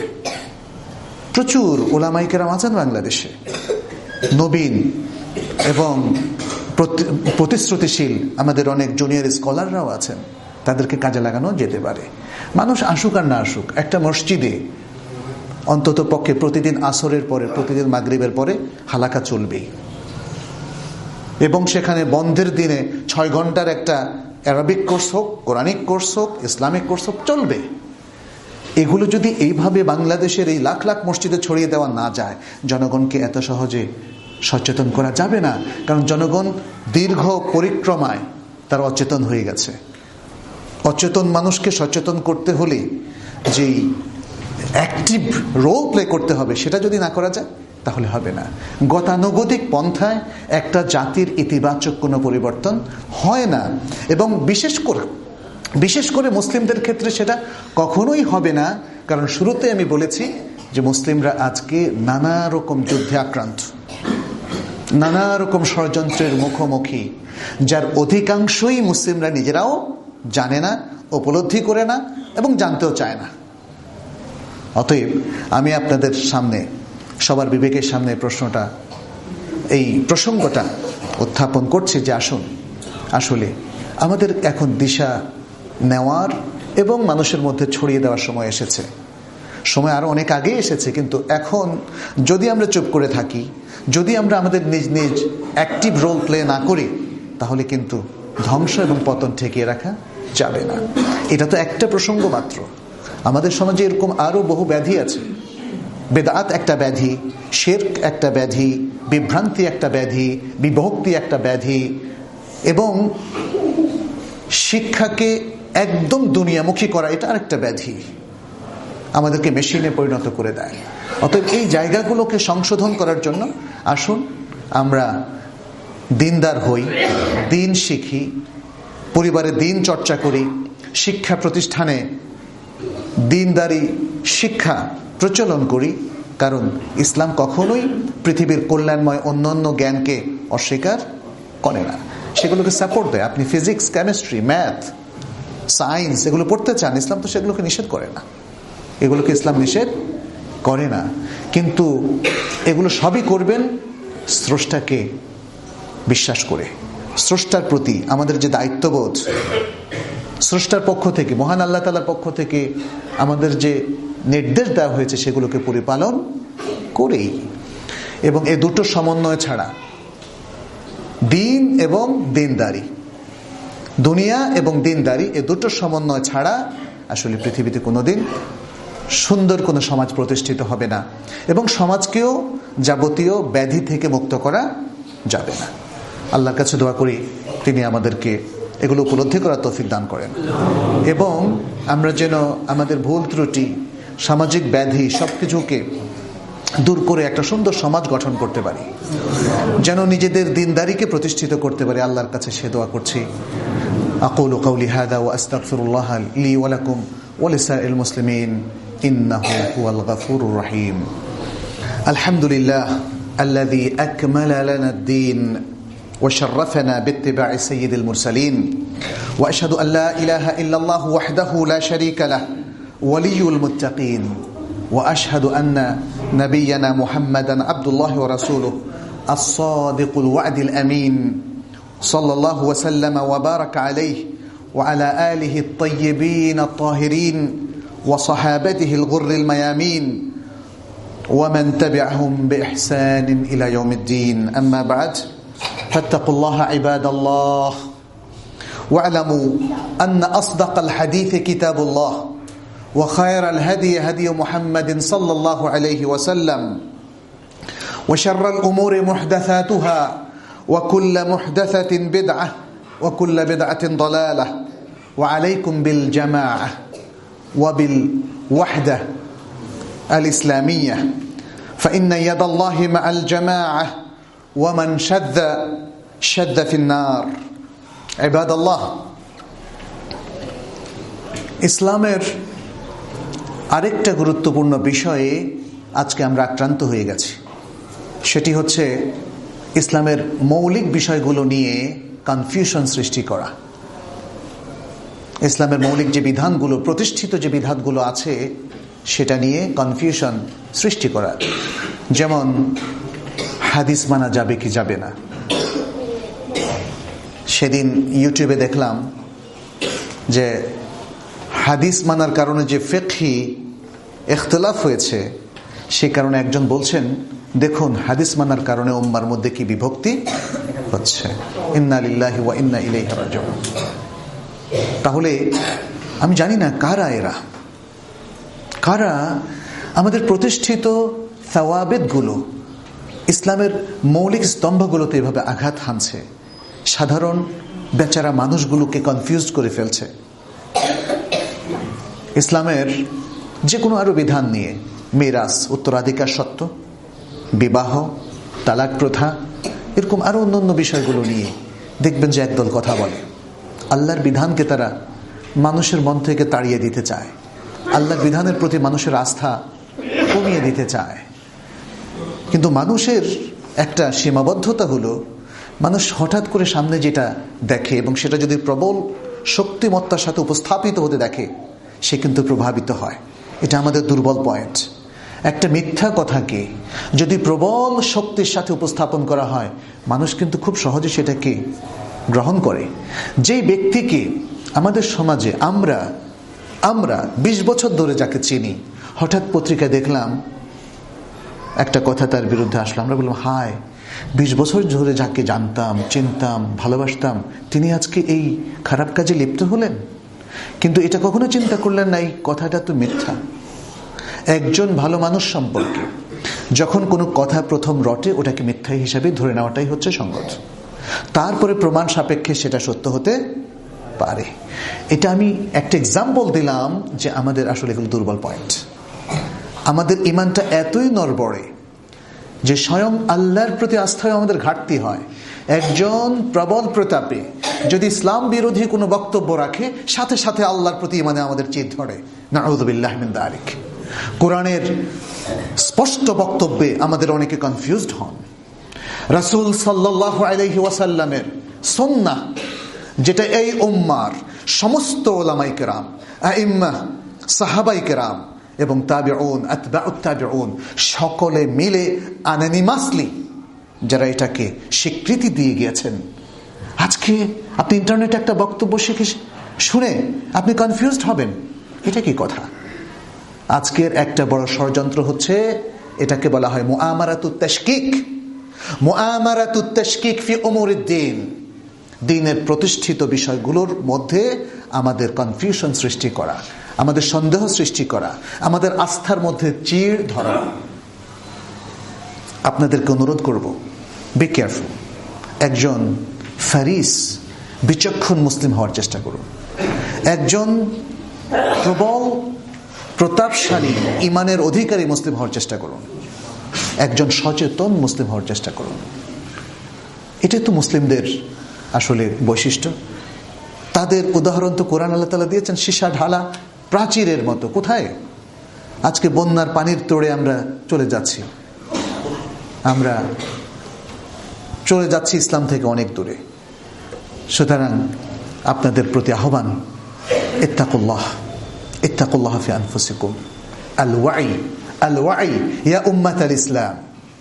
প্রচুর ওলামায়ে কেরাম আছেন বাংলাদেশে, নবীন এবং প্রতিশ্রুতিশীল আমাদের অনেক জুনিয়র স্কলাররাও আছেন, তাদেরকে কাজে লাগানো যেতে পারে। মানুষ আসুক আর না আসুক, একটা মসজিদে অন্তত পক্ষে প্রতিদিন আসরের পরে, প্রতিদিন মাগরিবের পরে হালাকা চলবেই, এবং সেখানে বন্ধের দিনে ছয় ঘন্টার একটা অ্যারাবিক কোর্স হোক, কোরআনিক কোর্স হোক, ইসলামিক কোর্স হোক, চলবে। এগুলো যদি এইভাবে বাংলাদেশের এই লাখ লাখ মসজিদে ছড়িয়ে দেওয়া না যায়, জনগণকে এত সহজে সচেতন করা যাবে না। কারণ জনগণ দীর্ঘ পরিক্রমায় তার অচেতন হয়ে গেছে। অচেতন মানুষকে সচেতন করতে হলে যেই অ্যাক্টিভ রোল প্লে করতে হবে, সেটা যদি না করা যায় তাহলে হবে না। গতানুগতিক পন্থায় একটা জাতির ইতিবাচক কোনো পরিবর্তন হয় না, এবং বিশেষ করে বিশেষ করে মুসলিমদের ক্ষেত্রে সেটা কখনোই হবে না। কারণ শুরুতে আমি বলেছি যে মুসলিমরা আজকে নানা রকম যুদ্ধে আক্রান্ত, নানা রকম ষড়যন্ত্রের মুখোমুখি, যার অধিকাংশই মুসলিমরা নিজেরাও জানে না, উপলব্ধি করে না এবং জানতেও চায় না। অতএব আমি আপনাদের সামনে, সবার বিবেকের সামনে প্রশ্নটা, এই প্রসঙ্গটা উত্থাপন করছি যে আসুন, আসলে আমাদের এখন দিশা নেওয়ার এবং মানুষের মধ্যে ছড়িয়ে দেওয়ার সময় এসেছে। সময় আরো অনেক আগে এসেছে, কিন্তু এখন যদি আমরা চুপ করে থাকি, যদি আমরা আমাদের নিজ নিজ অ্যাক্টিভ রোল প্লে না করি, তাহলে কিন্তু ধ্বংস এবং পতন ঠেকিয়ে রাখা যাবে না। এটা তো একটা প্রসঙ্গ মাত্র। আমাদের সমাজে এরকম আরো বহু ব্যাধি আছে। বেদাত একটা ব্যাধি, শিরক একটা ব্যাধি, বিভ্রান্তি একটা ব্যাধি, বিভক্তি একটা ব্যাধি, এবং শিক্ষাকে একদম দুনিয়ামুখী করা এটা আরেকটা ব্যাধি, আমাদেরকে মেশিনে পরিণত করে দেয়। অতএব এই জায়গাগুলোকে সংশোধন করার জন্য আসুন আমরা দিনদার হই, দিন শিখি, পরিবারে দিন চর্চা করি, শিক্ষা প্রতিষ্ঠানে দিনদারি শিক্ষা প্রচলন করি। কারণ ইসলাম কখনোই পৃথিবীর কল্যাণময় অন্যান্য জ্ঞানকে অস্বীকার করে না, সেগুলোকে সাপোর্ট দেয়। আপনি ফিজিক্স, কেমিস্ট্রি, ম্যাথ, সায়েন্স এগুলো পড়তে চান, ইসলাম তো সেগুলোকে নিষেধ করে না, এগুলোকে ইসলাম নিষেধ করে না। কিন্তু এগুলো সবই করবেন স্রষ্টাকে বিশ্বাস করে। স্রষ্টার প্রতি আমাদের যে দায়িত্ববোধ, স্রষ্টার পক্ষ থেকে, মহান আল্লাহ তাআলার পক্ষ থেকে আমাদের যে নির্দেশ দেওয়া হয়েছে সেগুলোকে পরিপালন করেই। এবং এ দুটো সমন্বয় ছাড়া, দিন এবং দিনদারি, দুনিয়া এবং দিনদারি, এ দুটো সমন্বয় ছাড়া আসলে পৃথিবীতে কোনোদিন সুন্দর কোনো সমাজ প্রতিষ্ঠিত হবে না, এবং সমাজকেও যাবতীয় ব্যাধি থেকে মুক্ত করা যাবে না। আল্লাহর কাছে দোয়া করি তিনি আমাদেরকে এগুলো উপলব্ধি করার তৌফিক দান করেন, এবং আমরা যেন আমাদের ভুল ত্রুটি, সামাজিক ব্যাধি সবকিছুকে দূর করে একটা সুন্দর সমাজ গঠন করতে পারি, যেন নিজেদের দিনদারিকে প্রতিষ্ঠিত করতে পারি। আল্লাহর কাছে সে দোয়া করছি। আকুলু কাউলি হাদা ওয়া আস্তাগফিরুল্লাহ লি ওয়া লাকুম ওয়া লিসাইরিল মুসলিমিন ইন্নাহু হুয়াল গফুরুর রহিম। আলহামদুলিল্লাহ আল্লাযী আকমালা লানা আদ-দীন وشرفنا باتباع سيد المرسلين وأشهد أن لا إله إلا الله وحده لا شريك له ولي المتقين وأشهد أن نبينا محمدا عبد الله ورسوله الصادق الوعد الأمين صلى الله وسلم وبارك عليه وعلى آله الطيبين الطاهرين وصحابته الغر الميامين ومن تبعهم بإحسان إلى يوم الدين. أما بعد، فاتقوا الله عباد الله، واعلموا أن أصدق الحديث كتاب الله، وخير الهدي هدي محمد صلى الله عليه وسلم، وشر الأمور محدثاتها، وكل محدثة بدعة، وكل بدعة ضلالة. وعليكم بالجماعة وبالوحدة الإسلامية، فإن يد الله مع الجماعة ومن شذ شذ في النار. عباد الله، ইসলামের আরেকটা গুরুত্বপূর্ণ বিষয়ে আজকে আমরা আক্রান্ত হয়ে গেছি, সেটি হচ্ছে ইসলামের মৌলিক বিষয়গুলো নিয়ে কনফিউশন সৃষ্টি করা। ইসলামের মৌলিক যে বিধানগুলো, প্রতিষ্ঠিত যে বিধানগুলো আছে সেটা নিয়ে কনফিউশন সৃষ্টি করা। যেমন হাদিস মানা যাবে কি যাবে না। সেদিন ইউটিউবে দেখলাম যে হাদিস মানার কারণে যে ফিকহি ইখতিলাফ হয়েছে, সে কারণে একজন বলছেন, দেখুন হাদিস মানার কারণে উম্মার মধ্যে কি বিভক্তি হচ্ছে। ইন্না লিল্লাহি ওয়া ইন্না ইলাইহি রাজিউন। তাহলে আমি জানি না কারা এরা, কারা আমাদের প্রতিষ্ঠিত সাওয়াবিদগুলো, ইসলামের মৌলিক স্তম্ভগুলোতে এভাবে আঘাত হানছে, সাধারণ বেচারা মানুষগুলোকে কনফিউজ করে ফেলছে। ইসলামের যে কোনো আরো বিধান নিয়ে, মিরাস, উত্তরাধিকার সত্ত্ব, বিবাহ, তালাক প্রথা, এরকম আরো অন্যান্য বিষয়গুলো নিয়ে দেখবেন যে একদল কথা বলে। আল্লাহর বিধানকে তারা মানুষের মন থেকে তাড়িয়ে দিতে চায়, আল্লাহর বিধানের প্রতি মানুষের আস্থা কমিয়ে দিতে চায়। কিন্তু মানুষের একটা সীমাবদ্ধতা হলো, মানুষ হঠাৎ করে সামনে যেটা দেখে এবং সেটা যদি প্রবল শক্তিমত্তার সাথে উপস্থাপিত হতে দেখে, সে কিন্তু প্রভাবিত হয়। এটা আমাদের দুর্বল পয়েন্ট। একটা মিথ্যা কথাকে যদি প্রবল শক্তির সাথে উপস্থাপন করা হয়, মানুষ কিন্তু খুব সহজে সেটাকে গ্রহণ করে। যেই ব্যক্তিকে আমাদের সমাজে আমরা আমরা বিশ বছর ধরে যাকে চিনি, হঠাৎ পত্রিকায় দেখলাম একটা কথা তার বিরুদ্ধে আসলো, আমরা বললাম হায়, বিশ বছর ধরে যাকে জানতাম, চিনতাম, ভালোবাসতাম, তিনি আজকে এই খারাপ কাজে লিপ্ত হলেন। কিন্তু এটা কখনো চিন্তা করলেন না এই কথাটা তো মিথ্যা। একজন ভালো মানুষ সম্পর্কে যখন কোনো কথা প্রথম রটে, ওটাকে মিথ্যা হিসাবে ধরে নেওয়াটাই হচ্ছে সঙ্গত। তারপরে প্রমাণ সাপেক্ষে সেটা সত্য হতে পারে। এটা আমি একটা এক্সাম্পল দিলাম যে আমাদের আসলে এগুলো দুর্বল পয়েন্ট। আমাদের ইমানটা এতই নড়বড়ে যে স্বয়ং আল্লাহর প্রতি আস্থায় আমাদের ঘাটতি হয়। একজন প্রবল প্রতাপে যদি ইসলাম বিরোধী কোনো বক্তব্য রাখে, সাথে সাথে আল্লাহর প্রতি ইমানে আমাদের চিৎ ধরে। নাউযু বিল্লাহি মিন যালিক। কোরআনের স্পষ্ট বক্তব্যে আমাদের অনেকে কনফিউজড হন। রাসূল সাল্লাল্লাহু আলাইহি ওয়াসাল্লামের সুন্নাহ, যেটা এই উম্মার সমস্ত উলামায়ে কেরাম, আইম্মা, সাহাবায়ে কেরাম এবং তাবিউন, আতবাউত তাবিউন সকলে মিলে আনানিমাসলি যারা এটাকে স্বীকৃতি দিয়ে গিয়েছেন। আজকে আপনি ইন্টারনেটে একটা বক্তব্য শিখে শুনে আপনি কনফিউজড হবেন, এটা কি কথা? আজকের একটা বড় ষড়যন্ত্র হচ্ছে, এটাকে বলা হয় মুআমারাতুত তাশকিক। মুআমারাতুত তাশকিক ফি উমুরিদ দ্বীন। দ্বীনের প্রতিষ্ঠিত বিষয়গুলোর মধ্যে আমাদের কনফিউশন সৃষ্টি করা, আমাদের সন্দেহ সৃষ্টি করা, আমাদের আস্থার মধ্যে চিড় ধরা। আপনাদেরকে অনুরোধ করব, বি কেয়ারফুল। একজন ফারিস, বিচক্ষণ মুসলিম হওয়ার চেষ্টা করুন। একজন প্রবল প্রতাপশালী ইমানের অধিকারী মুসলিম হওয়ার চেষ্টা করুন। একজন সচেতন মুসলিম হওয়ার চেষ্টা করুন। এটাই তো মুসলিমদের আসলে বৈশিষ্ট্য। তাদের উদাহরণ তো কোরআন আল্লাহ তাআলা দিয়েছেন, সীসা ঢালা প্রাচীরের মতো। কোথায়? আজকে বন্যার পানির তোড়ে আমরা চলে যাচ্ছি, আমরা চলে যাচ্ছি ইসলাম থেকে অনেক দূরে। সুতরাং আপনাদের প্রতি আহ্বান, ইত্তাকুল্লাহ, ইত্তাকুল্লাহ ফি আনফুসিকুম। আল ওয়াই, আল ওয়াই ইয়া উম্মাতাল ইসলাম।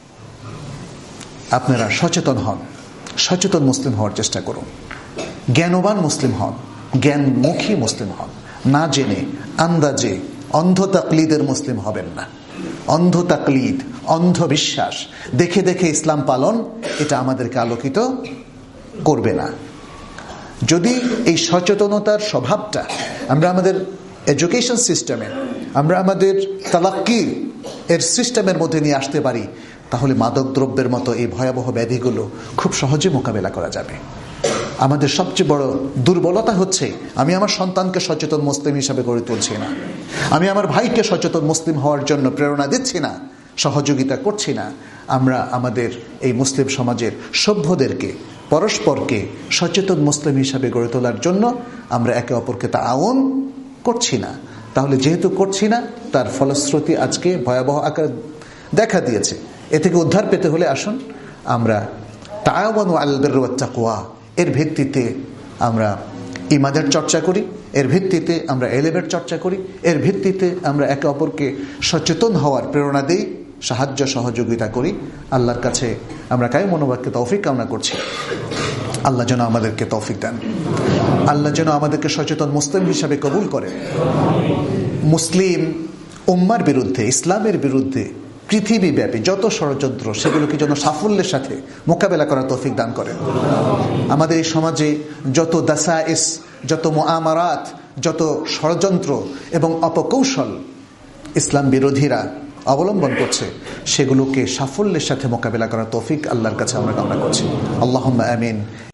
আপনারা সচেতন হন, সচেতন মুসলিম হওয়ার চেষ্টা করুন। জ্ঞানবান মুসলিম হন, জ্ঞানমুখী মুসলিম হন। না জেনে আন্দাজে অন্ধ তাকলিদের মুসলিম হবেন না। অন্ধ তাকলিদ, অন্ধ বিশ্বাস, দেখে দেখে ইসলাম পালন, এটা আমাদেরকে আলোকিত করবে না। যদি এই সচেতনতার স্বভাবটা আমরা আমাদের এডুকেশন সিস্টেমে, আমরা আমাদের তালাক্কি এর সিস্টেমের মধ্যে নিয়ে আসতে পারি, তাহলে মাদক দ্রব্যের মতো এই ভয়াবহ ব্যাধিগুলো খুব সহজে মোকাবেলা করা যাবে। আমাদের সবচেয়ে বড় দুর্বলতা হচ্ছে, আমি আমার সন্তানকে সচেতন মুসলিম হিসাবে গড়ে তুলছি না, আমি আমার ভাইকে সচেতন মুসলিম হওয়ার জন্য প্রেরণা দিচ্ছি না, সহযোগিতা করছি না। আমরা আমাদের এই মুসলিম সমাজের সভ্যদেরকে, পরস্পরকে সচেতন মুসলিম হিসাবে গড়ে তোলার জন্য আমরা একে অপরকে তাআউন করছি না। তাহলে যেহেতু করছি না, তার ফলশ্রুতি আজকে ভয়াবহ আকার দেখা দিয়েছে। এ থেকে উদ্ধার পেতে হলে আসুন আমরা তাআওয়ানু আলাল বিররি ওয়াত তাকওয়া এর ভিত্তিতে আমরা ইমানের চর্চা করি, এর ভিত্তিতে আমরা এলেমের চর্চা করি, এর ভিত্তিতে আমরা একে অপরকে সচেতন হওয়ার প্রেরণা দিই, সাহায্য সহযোগিতা করি। আল্লাহর কাছে আমরা কায় মনোবাক্যে তৌফিক কামনা করছি। আল্লাহ যেন আমাদেরকে তৌফিক দেন, আল্লাহ যেন আমাদেরকে সচেতন মুসলিম হিসাবে কবুল করে। মুসলিম উম্মার বিরুদ্ধে, ইসলামের বিরুদ্ধে পৃথিবীব্যাপী যত ষড়যন্ত্র, সেগুলোকে যেন সাফল্যের সাথে মোকাবেলা করার তৌফিক দান করেন। আমাদের এই সমাজে যত দাসাইস, যত মুআমারাত, যত ষড়যন্ত্র এবং অপকৌশল ইসলাম বিরোধীরা অবলম্বন করছে, সেগুলোকে সাফল্যের সাথে মোকাবেলা করার তৌফিক আল্লাহর কাছে আমরা কামনা করছি। আল্লাহুম্মা আমিন।